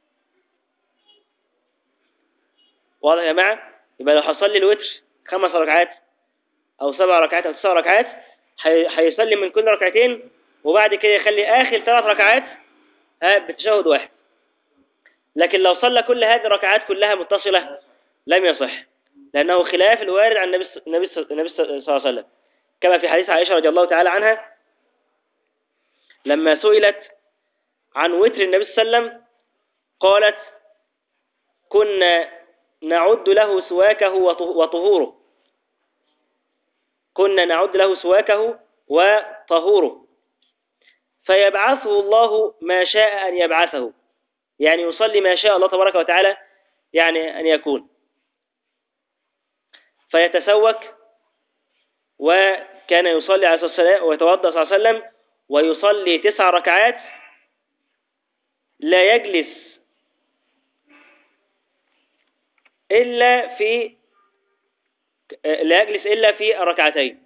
واضح يا جماعة؟ يبقى لو هصلي الوتر خمس ركعات أو سبع ركعات أو تسع ركعات هيسلم من كل ركعتين، وبعد كده يخلي آخر ثلاث ركعات بتشهد واحد. لكن لو صلى كل هذه الركعات كلها متصلة لم يصح، لأنه خلاف الوارد عن النبي النبي النبي صلى الله عليه وسلم، كما في حديث عائشة رضي الله تعالى عنها لما سئلت عن وتر النبي صلى الله عليه وسلم قالت: كنا نعد له سواكه وطهوره، كنا نعد له سواكه وطهوره، فيبعثه الله ما شاء أن يبعثه، يعني يصلي ما شاء الله تبارك وتعالى يعني أن يكون، فيتسوك، وكان يصلي عليه الصلاة والسلام ويتوضأ صلى الله عليه وسلم ويصلي تسع ركعات لا يجلس إلا في لا يجلس إلا في الركعتين،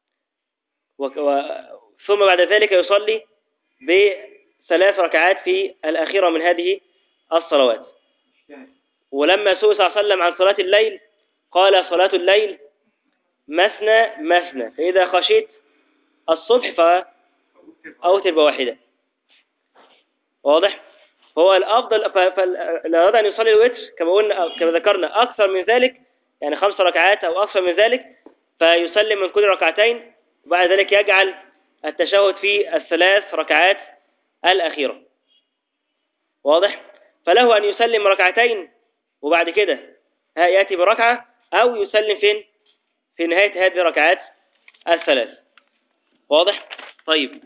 ثم بعد ذلك يصلي بثلاث ركعات في الأخيرة من هذه الصلوات. ولما سئل صلى الله عليه وسلم عن صلاة الليل قال: صلاة الليل مثنى مثنى، فإذا خشيت الصبح فأوتر بواحدة. واضح؟ هو الأفضل فلو أراد أن يصلي الوتر كما قلنا كما ذكرنا أكثر من ذلك، يعني خمس ركعات أو أكثر من ذلك، فيسلم من كل ركعتين، وبعد ذلك يجعل التشهد في الثلاث ركعات الأخيرة. واضح؟ فله أن يسلم ركعتين وبعد كده يأتي بركعة، أو يسلم فين؟ في نهاية هذه الركعات الثلاث. واضح؟ طيب.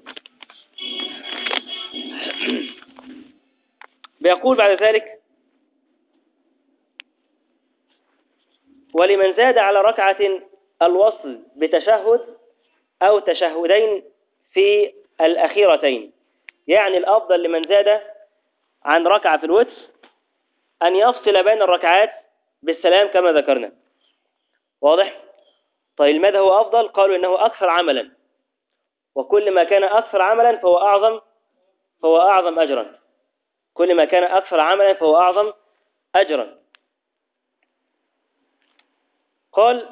بيقول بعد ذلك: ولمن زاد على ركعة الوصل بتشهد أو تشهدين في الأخيرتين. يعني الأفضل لمن زاد عن ركعة في الوتر أن يفصل بين الركعات بالسلام كما ذكرنا. واضح؟ طيب ماذا هو أفضل؟ قالوا إنه أكثر عملا، وكل ما كان أكثر عملا فهو أعظم فهو أعظم أجرا. كل ما كان أكثر عملا فهو أعظم أجرا. قال: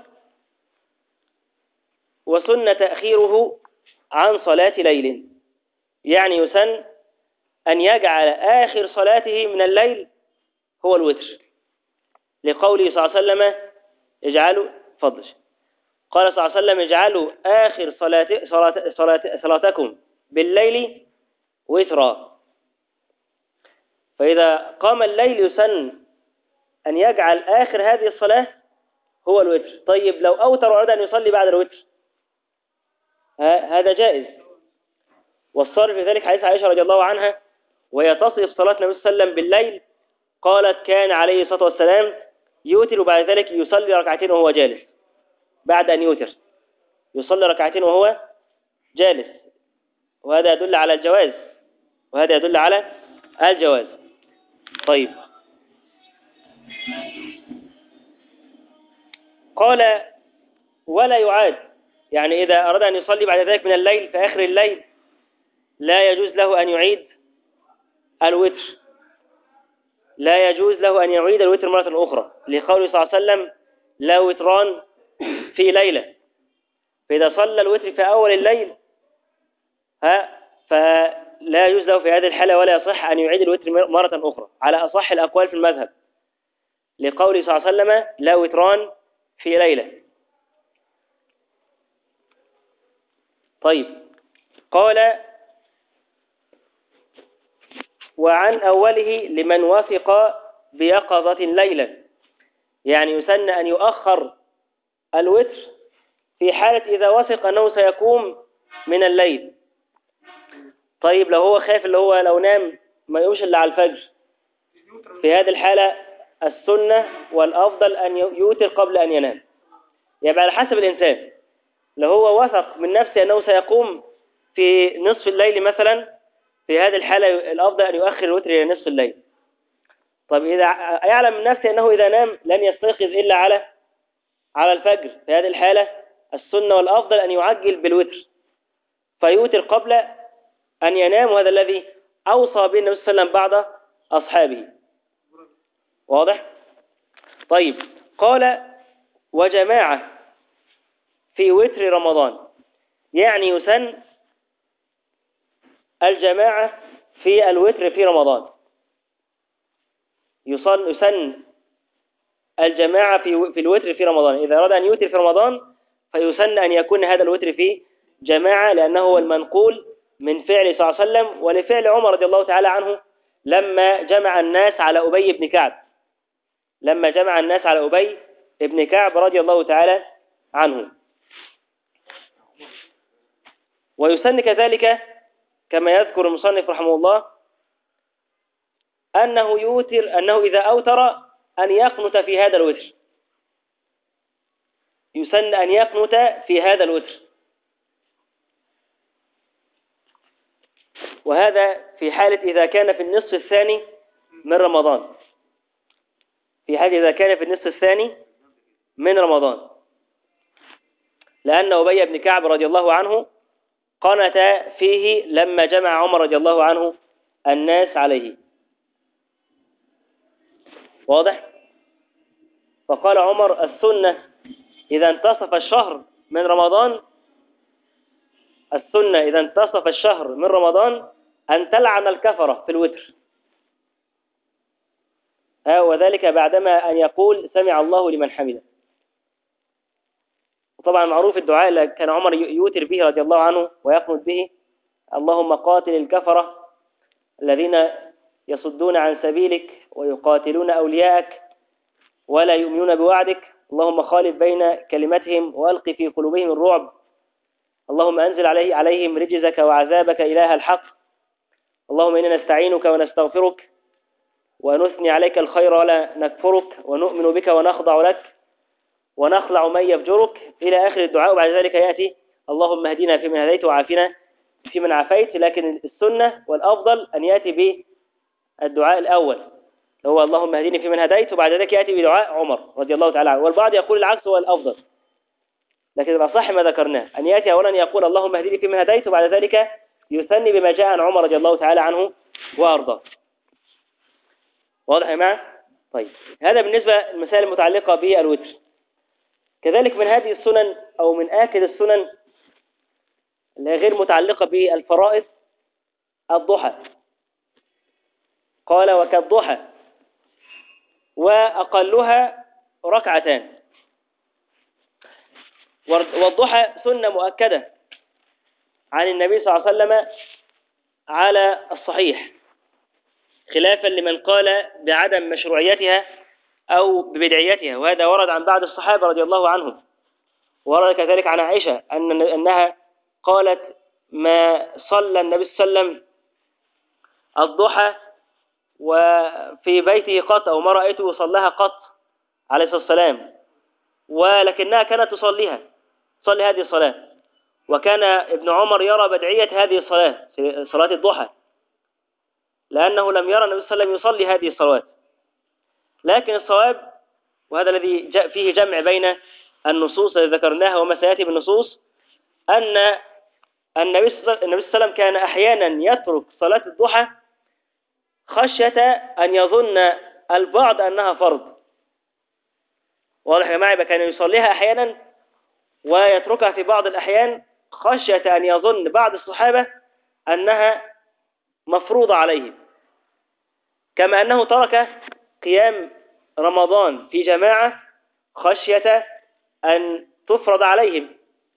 وسن تأخيره عن صلاة ليل. يعني يسن أن يجعل آخر صلاته من الليل هو الوتر، لقوله صلى الله عليه وسلم: اجعلوا فضل قال صلى الله عليه وسلم: اجعلوا آخر صلاة صلاة صلاة صلاتكم بالليل وترا. فإذا قام الليل يسن أن يجعل آخر هذه الصلاة هو الوتر. طيب لو أوتر وأراد أن يصلي بعد الوتر هذا جائز. والصار في ذلك حديث عائشة رضي الله عنها وهي تصف صلاة النبي صلى الله عليه وسلم بالليل، قالت: كان عليه الصلاة والسلام يوتر وبعد ذلك يصلي ركعتين وهو جالس. بعد أن يوتر يصلي ركعتين وهو جالس، وهذا يدل على الجواز وهذا يدل على الجواز. طيب. قال: ولا يعاد. يعني إذا أراد أن يصلي بعد ذلك من الليل في آخر الليل لا يجوز له أن يعيد الوتر لا يجوز له أن يعيد الوتر مرة أخرى، لقوله صلى الله عليه وسلم: لا وتران في ليلة. فإذا صلى الوتر في أول الليل ها فلا يجوز له في هذه الحالة ولا يصح أن يعيد الوتر مرة أخرى على أصح الأقوال في المذهب، لقوله صلى الله عليه وسلم: لا وتران في ليلة. طيب. قال: وعن أوله لمن وثق بيقظة ليلا. يعني يسن أن يؤخر الوتر في حالة إذا وثق أنه سيقوم من الليل. طيب لو هو خايف اللي هو لو نام ما يقومش إلا على الفجر، في هذه الحالة السنة والأفضل أن يوتر قبل أن ينام. يبقى على حسب الإنسان، لو هو وثق من نفسه أنه سيقوم في نصف الليل مثلا، في هذه الحالة الأفضل أن يؤخر الوتر إلى نصف الليل. طب إذا يعلم من نفسه أنه إذا نام لن يستيقظ إلا على على الفجر، في هذه الحالة السنة والأفضل أن يعجل بالوتر فيوتر قبل أن ينام، وهذا الذي أوصى به النبي صلى الله عليه وسلم بعض أصحابه. واضح؟ طيب. قال: وجماعة في وتر رمضان. يعني يسن الجماعة في الوتر في رمضان. يسن يسن الجماعة في في الوتر في رمضان. إذا أراد أن يوتر في رمضان فيسن أن يكون هذا الوتر في جماعة، لأنه هو المنقول من فعل صلى الله عليه وسلم ولفعل عمر رضي الله تعالى عنه لما جمع الناس على أبي بن كعب لما جمع الناس على أبي بن كعب رضي الله تعالى عنه. ويسن كذلك كما يذكر المصنف رحمه الله أنه يوتر أنه إذا أوتر أن يقنت في هذا الوتر. يسن أن يقنت في هذا الوتر، وهذا في حالة إذا كان في النصف الثاني من رمضان في حالة إذا كان في النصف الثاني من رمضان لأن أبي بن كعب رضي الله عنه قنت فيه لما جمع عمر رضي الله عنه الناس عليه. واضح؟ فقال عمر: السنة إذا انتصف الشهر من رمضان السنة إذا انتصف الشهر من رمضان أن تلعن الكفرة في الوتر، ها وذلك بعدما أن يقول: سمع الله لمن حمده. طبعا معروف الدعاء اللي كان عمر يوتر به رضي الله عنه ويقنط به: اللهم قاتل الكفرة الذين يصدون عن سبيلك ويقاتلون أولياءك ولا يؤمنون بوعدك، اللهم خالف بين كلمتهم وألق في قلوبهم الرعب، اللهم أنزل عليه عليهم رجزك وعذابك إله الحق، اللهم إنا نستعينك ونستغفرك ونثني عليك الخير ولا نكفرك ونؤمن بك ونخضع لك ونخلع من يفجرك، إلى آخر الدعاء. وبعد ذلك يأتي: اللهم اهدنا فيمن هديت وعافنا فيمن عافيت. لكن السنة والأفضل أن يأتي بالدعاء الأول هو اللهم اهدني فيمن هديت، وبعد ذلك يأتي بدعاء عمر رضي الله تعالى عنه. والبعض يقول العكس هو الأفضل، لكن الأصح ما ذكرناه أن يأتي أولا يقول اللهم اهدني فيمن هديت، وبعد ذلك يثني بما جاء عن عمر رضي الله تعالى عنه وأرضاه. واضح يا جماعة؟ طيب، هذا بالنسبة للمسائل المتعلقة بالوتر. كذلك من هذه السنن أو من آكد السنن اللي هي غير متعلقة بالفرائض الضحى. قال: وكالضحى وأقلها ركعتان. والضحى سنة مؤكدة عن النبي صلى الله عليه وسلم على الصحيح، خلافا لمن قال بعدم مشروعيتها أو ببدعيتها، وهذا ورد عن بعض الصحابة رضي الله عنهم. ورد كذلك عن عائشة أن أنها قالت: ما صلى النبي صلى الله عليه وسلم الضحى وفي بيته قط، أو ما رأيته صلىها قط عليه الصلاة والسلام، ولكنها كانت تصليها تصلي هذه الصلاة. وكان ابن عمر يرى بدعية هذه الصلاة، صلاة الضحى، لأنه لم يرى النبي صلى الله عليه وسلم يصلي هذه الصلوات. لكن الصواب، وهذا الذي جاء فيه جمع بين النصوص التي ذكرناها وما سيأتي بالنصوص، أن النبي صلى الله عليه وسلم كان أحيانا يترك صلاة الضحى خشية أن يظن البعض أنها فرض. واضح يا جماعة؟ كان يصليها أحيانا ويتركها في بعض الأحيان خشية أن يظن بعض الصحابة أنها مفروضة عليهم، كما أنه ترك قيام رمضان في جماعة خشية أن تفرض عليهم.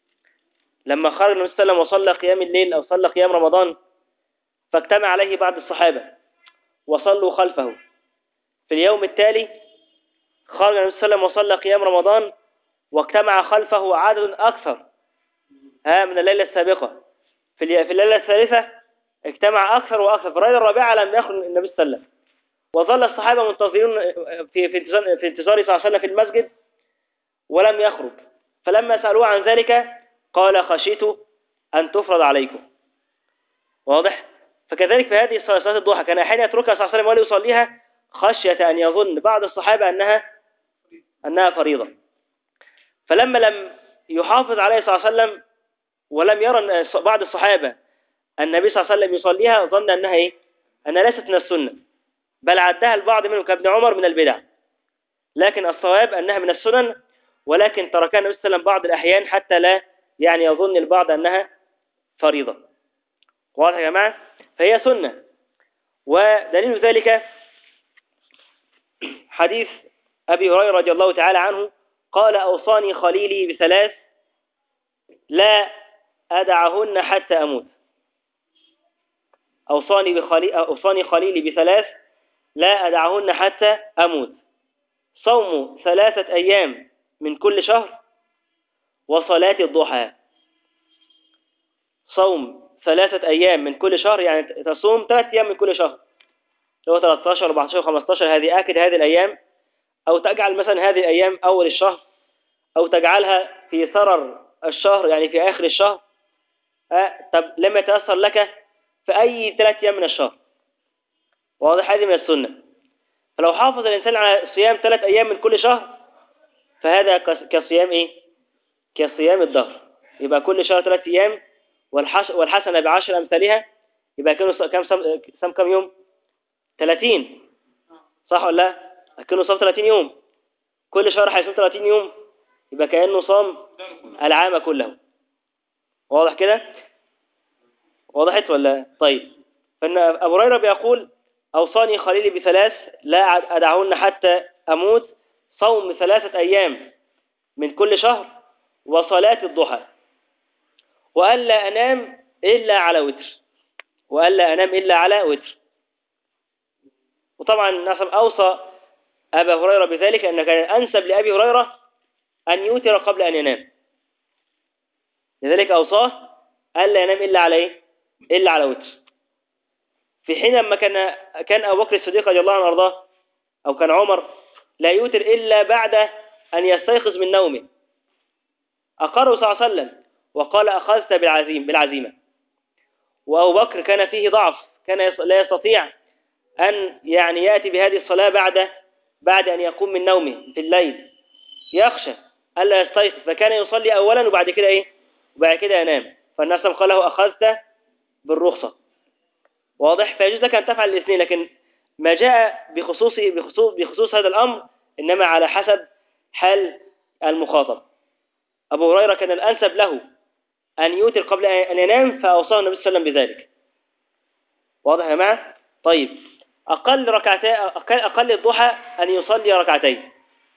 لما خرج النبي صلى الله عليه وسلم وصلى قيام الليل أو صلى قيام رمضان، فاجتمع عليه بعض الصحابة وصلوا خلفه. في اليوم التالي خرج النبي صلى الله عليه وسلم وصلى قيام رمضان، واجتمع خلفه عدد أكثر ها من الليلة السابقة. في الليلة الثالثة اجتمع أكثر وأكثر. في الليلة الرابعة لم يخرج النبي صلى الله عليه وسلم، وظل الصحابة منتظرون في في انتظار في انتظار صلى الله عليه وسلم في المسجد ولم يخرج. فلما سألوه عن ذلك قال: خشيت أن تفرض عليكم. واضح؟ فكذلك في هذه صلاة الضحى كان أحيانا يتركها صلى الله عليه وسلم ولا يصليها خشية أن يظن بعض الصحابة أنها أنها فريضة. فلما لم يحافظ عليه صلى الله عليه وسلم ولم يرى بعض الصحابة النبي صلى الله عليه وسلم يصليها، ظن أنها إيه؟ أنها ليست من السنة، بل عدها البعض منهم كابن عمر من البدع. لكن الصواب أنها من السنن، ولكن تركها النبي صلى الله عليه وسلم بعض الأحيان حتى لا يعني يظن البعض أنها فريضة. واضح يا جماعة؟ فهي سنة. ودليل ذلك حديث أبي هريرة رضي الله تعالى عنه قال: أوصاني خليلي بثلاث لا أدعهن حتى أموت. أوصاني, بخلي... أوصاني خليلي بثلاث لا أدعهن حتى أموت: صوم ثلاثة أيام من كل شهر، وصلاة الضحى. صوم ثلاثة أيام من كل شهر يعني تصوم ثلاثة أيام من كل شهر، هو ثلاثة عشر أربعة عشر خمسة عشر، هذه آكد هذه الأيام، أو تجعل مثلا هذه الأيام أول الشهر، أو تجعلها في ثرر الشهر يعني في آخر الشهر. أه طب لما يتأثر لك في أي ثلاث أيام من الشهر. واضح؟ هذه من السنة. فلو حافظ الإنسان على صيام ثلاث أيام من كل شهر فهذا كصيام إيه؟ كصيام الدهر. يبقى كل شهر ثلاث أيام، والحش... والحسنة بعشر أمثالها، يبقى كانوا كم صم... صم كم يوم؟ ثلاثين، صح ولا لا؟ كانوا صام ثلاثين يوم، كل شهر هيصوم ثلاثين يوم، يبقى كأنه صام العام كله. واضح كده؟ وضحت ولا؟ طيب، فإن أبو هريرة بيقول: أوصاني خليلي بثلاث لا أدعهن حتى أموت: صوم ثلاثة أيام من كل شهر، وصلاة الضحى، وألا أنام إلا على وتر، وألا أنام إلا على وتر. وطبعا نصب أوصى أبا هريرة بذلك، أن كان أنسب لأبي هريرة أن يوتر قبل أن ينام، لذلك أوصاه ألا ينام إلا على إيه؟ إلا على وتر. في حين لما كان كان أبو بكر الصديق رضي الله عنه وارضاه، أو كان عمر، لا يوتر إلا بعد أن يستيقظ من نومه، أقره صلى الله عليه وسلم وقال أخذت بالعزيم بالعزيمة. وأبو بكر كان فيه ضعف، كان لا يستطيع أن يعني يأتي بهذه الصلاة بعد بعد أن يقوم من نومه في الليل، يخشى ألا يستيقظ، فكان يصلي أولا وبعد كده إيه؟ وبعد كده ينام. فالناس قال له أخذت بالرخصة، واضح؟ فيجوز لك أن تفعل الاثنين، لكن ما جاء بخصوص بخصوص بخصوص هذا الأمر إنما على حسب حال المخاطب. أبو هريرة كان الأنسب له أن يوتر قبل أن ينام، فأوصاه النبي صلى الله عليه وسلم بذلك. واضح يا جماعة؟ طيب، أقل ركعتين، أقل, أقل الضحى أن يصلي ركعتين،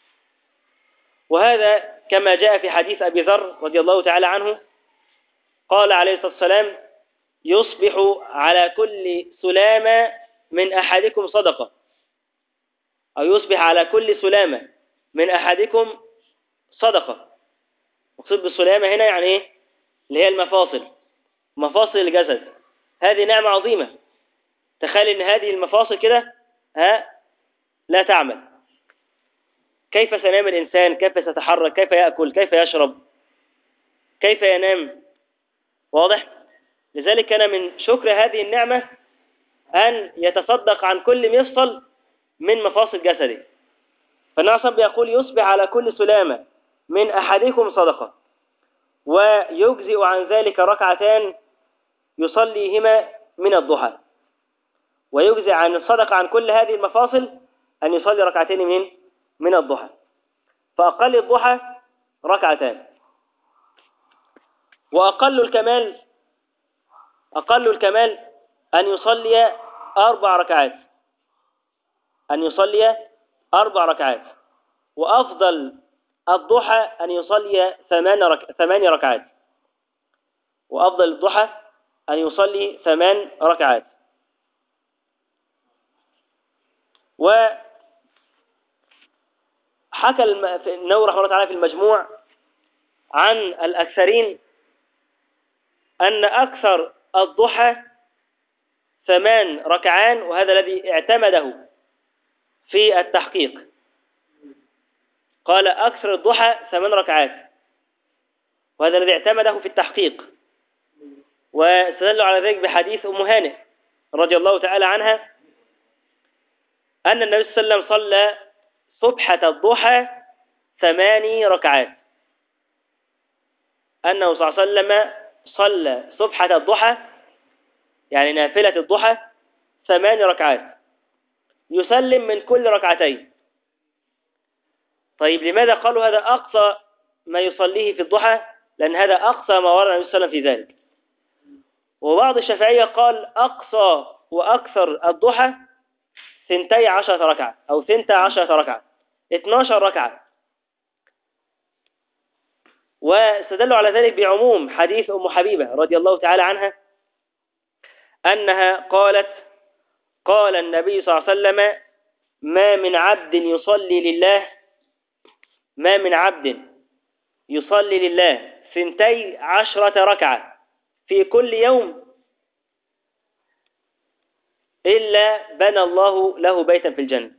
وهذا كما جاء في حديث أبي ذر رضي الله تعالى عنه، قال عليه الصلاة والسلام: يصبح على كل سلامة من أحدكم صدقة، أو يصبح على كل سلامة من أحدكم صدقة. مقصود بالسلامة هنا يعني إيه؟ اللي هي المفاصل، مفاصل الجسد. هذه نعمة عظيمة. تخيل إن هذه المفاصل كده ها لا تعمل، كيف سينام الإنسان؟ كيف سيتحرك؟ كيف يأكل؟ كيف يشرب؟ كيف ينام؟ واضح؟ لذلك كان من شكر هذه النعمة أن يتصدق عن كل مفصل من مفاصل جسده. فالنعصب يقول: يصبح على كل سلامة من أحدكم صدقة، ويجزئ عن ذلك ركعتان يصليهما من الضحى، ويجزئ عن الصدقة عن كل هذه المفاصل أن يصلي ركعتين من من الضحى. فأقل الضحى ركعتان، وأقل الكمال أقل الكمال أن يصلي أربع ركعات أن يصلي أربع ركعات وأفضل الضحى أن يصلي ثمان رك... ثمان ركعات وأفضل الضحى أن يصلي ثمان ركعات. وحكى النووي رحمه الله تعالى في المجموع عن الأكثرين أن أكثر الضحى ثمان ركعان، وهذا الذي اعتمده في التحقيق. قال أكثر الضحى ثمان ركعات، وهذا الذي اعتمده في التحقيق. واستدلوا على ذلك بحديث أم هانئ رضي الله تعالى عنها أن النبي صلى الله عليه وسلم صلى صبحة الضحى ثماني ركعات أنه صلى الله عليه وسلم صلى صبحة الضحى يعني نافلة الضحى ثمان ركعات يسلم من كل ركعتين. طيب، لماذا قالوا هذا أقصى ما يصليه في الضحى؟ لأن هذا أقصى ما ورد النبي صلى الله عليه وسلم في ذلك. وبعض الشافعية قال أقصى وأكثر الضحى ثنتي عشرة ركعة أو ثنتا عشرة ركعة، اثناشر ركعة. واستدلوا على ذلك بعموم حديث أم حبيبة رضي الله تعالى عنها أنها قالت: قال النبي صلى الله عليه وسلم: ما من عبد يصلي لله ما من عبد يصلي لله ثنتي عشرة ركعة في كل يوم إلا بنى الله له بيتا في الجنة.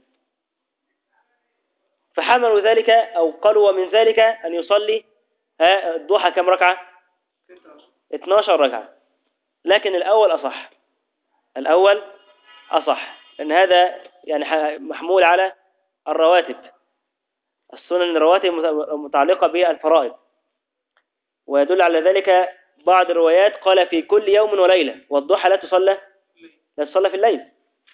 فحملوا ذلك أو قالوا ومن ذلك أن يصلي الضحى كم ركعة؟ اثناشر ركعة. لكن الأول أصح الأول أصح لأن هذا يعني محمول على الرواتب، السنن الرواتب متعلقة بالفرائض، ويدل على ذلك بعض الروايات قال في كل يوم وليلة، والضحى لا تصلى لا تصلى في الليل.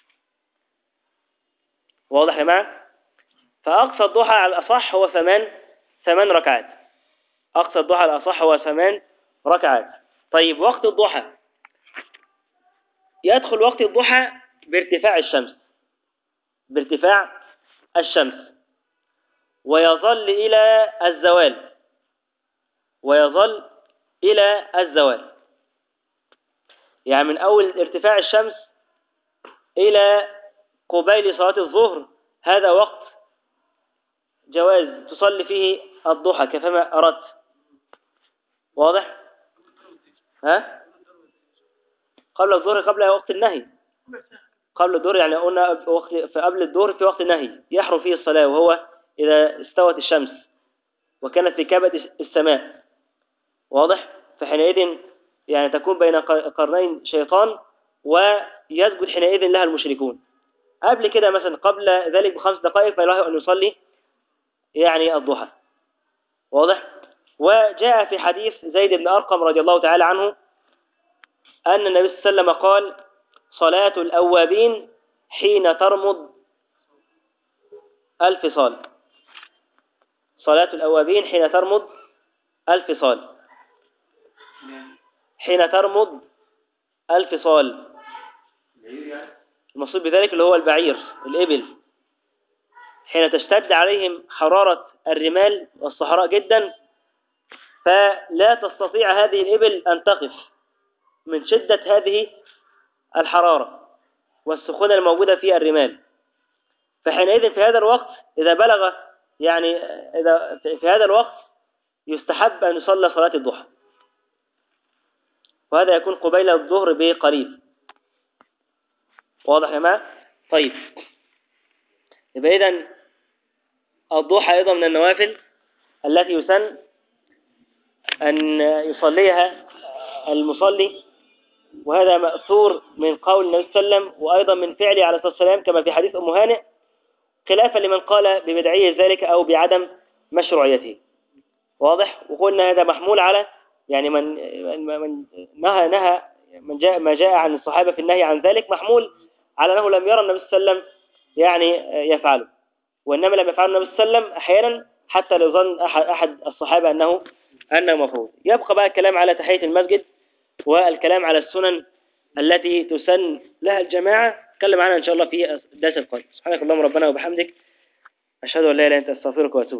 واضح يا جماعة؟ فأقصى الضحى على الأصح هو ثمان ثمان ركعات. أقصى الضحى على الأصح هو ثمان ركعات. طيب، وقت الضحى يدخل وقت الضحى بارتفاع الشمس بارتفاع الشمس ويظل إلى الزوال. ويظل إلى الزوال، يعني من أول ارتفاع الشمس إلى قبيل صلاة الظهر هذا وقت جواز تصلي فيه الضحى كيفما أردت. واضح؟ ها؟ قبل الظهر، قبل وقت النهي، قبل الظهر يعني قلنا وقت قبل الظهر في وقت النهي يحرم فيه الصلاة، وهو إذا استوت الشمس وكانت في كبد السماء. واضح؟ فحينئذ يعني تكون بين قرنين شيطان، ويسجد حينئذ لها المشركون. قبل كده مثلا قبل ذلك بخمس دقائق فله أن يصلي يعني الضحى. واضح؟ وجاء في حديث زيد بن أرقم رضي الله تعالى عنه أن النبي صلى الله عليه وسلم قال: صلاة الأوابين حين ترمض الفصال. صلاة الأوابين حين ترمض الفصال، حين ترمض الفصال، المقصود بذلك اللي هو البعير، الإبل، حين تشتد عليهم حرارة الرمال والصحراء جدا، فلا تستطيع هذه الإبل أن تقف من شدة هذه الحرارة والسخونة الموجودة في الرمال. فحينئذ في هذا الوقت إذا بلغ يعني إذا في هذا الوقت يستحب أن يصلى صلاة الضحى، وهذا يكون قبيل الظهر بقريب. واضح يا جماعة؟ طيب، يبقى إذن الضحى أيضا من النوافل التي يسن أن يصليها المصلي، وهذا مأثور من قول النبي صلى الله عليه وسلم وأيضا من فعله عليه الصلاة والسلام كما في حديث أم هانئ، خلافا لمن قال ببدعية ذلك أو بعدم مشروعيته. واضح؟ وقلنا هذا محمول على يعني من من نهى نهى من جاء ما جاء عن الصحابة في النهي عن ذلك محمول على أنه لم يرى النبي صلى الله عليه وسلم يعني يفعله، وإنما لم يفعله النبي صلى الله عليه وسلم أحيانا حتى لظن أحد أحد الصحابة أنه أنه مفروض. يبقى بقى الكلام على تحية المسجد والكلام على السنن التي تسن لها الجماعة، نتكلم عنها إن شاء الله في الدرس القادم. سبحانك اللهم ربنا وبحمدك، أشهد أن لا إله إلا أنت، أستغفرك وأتوب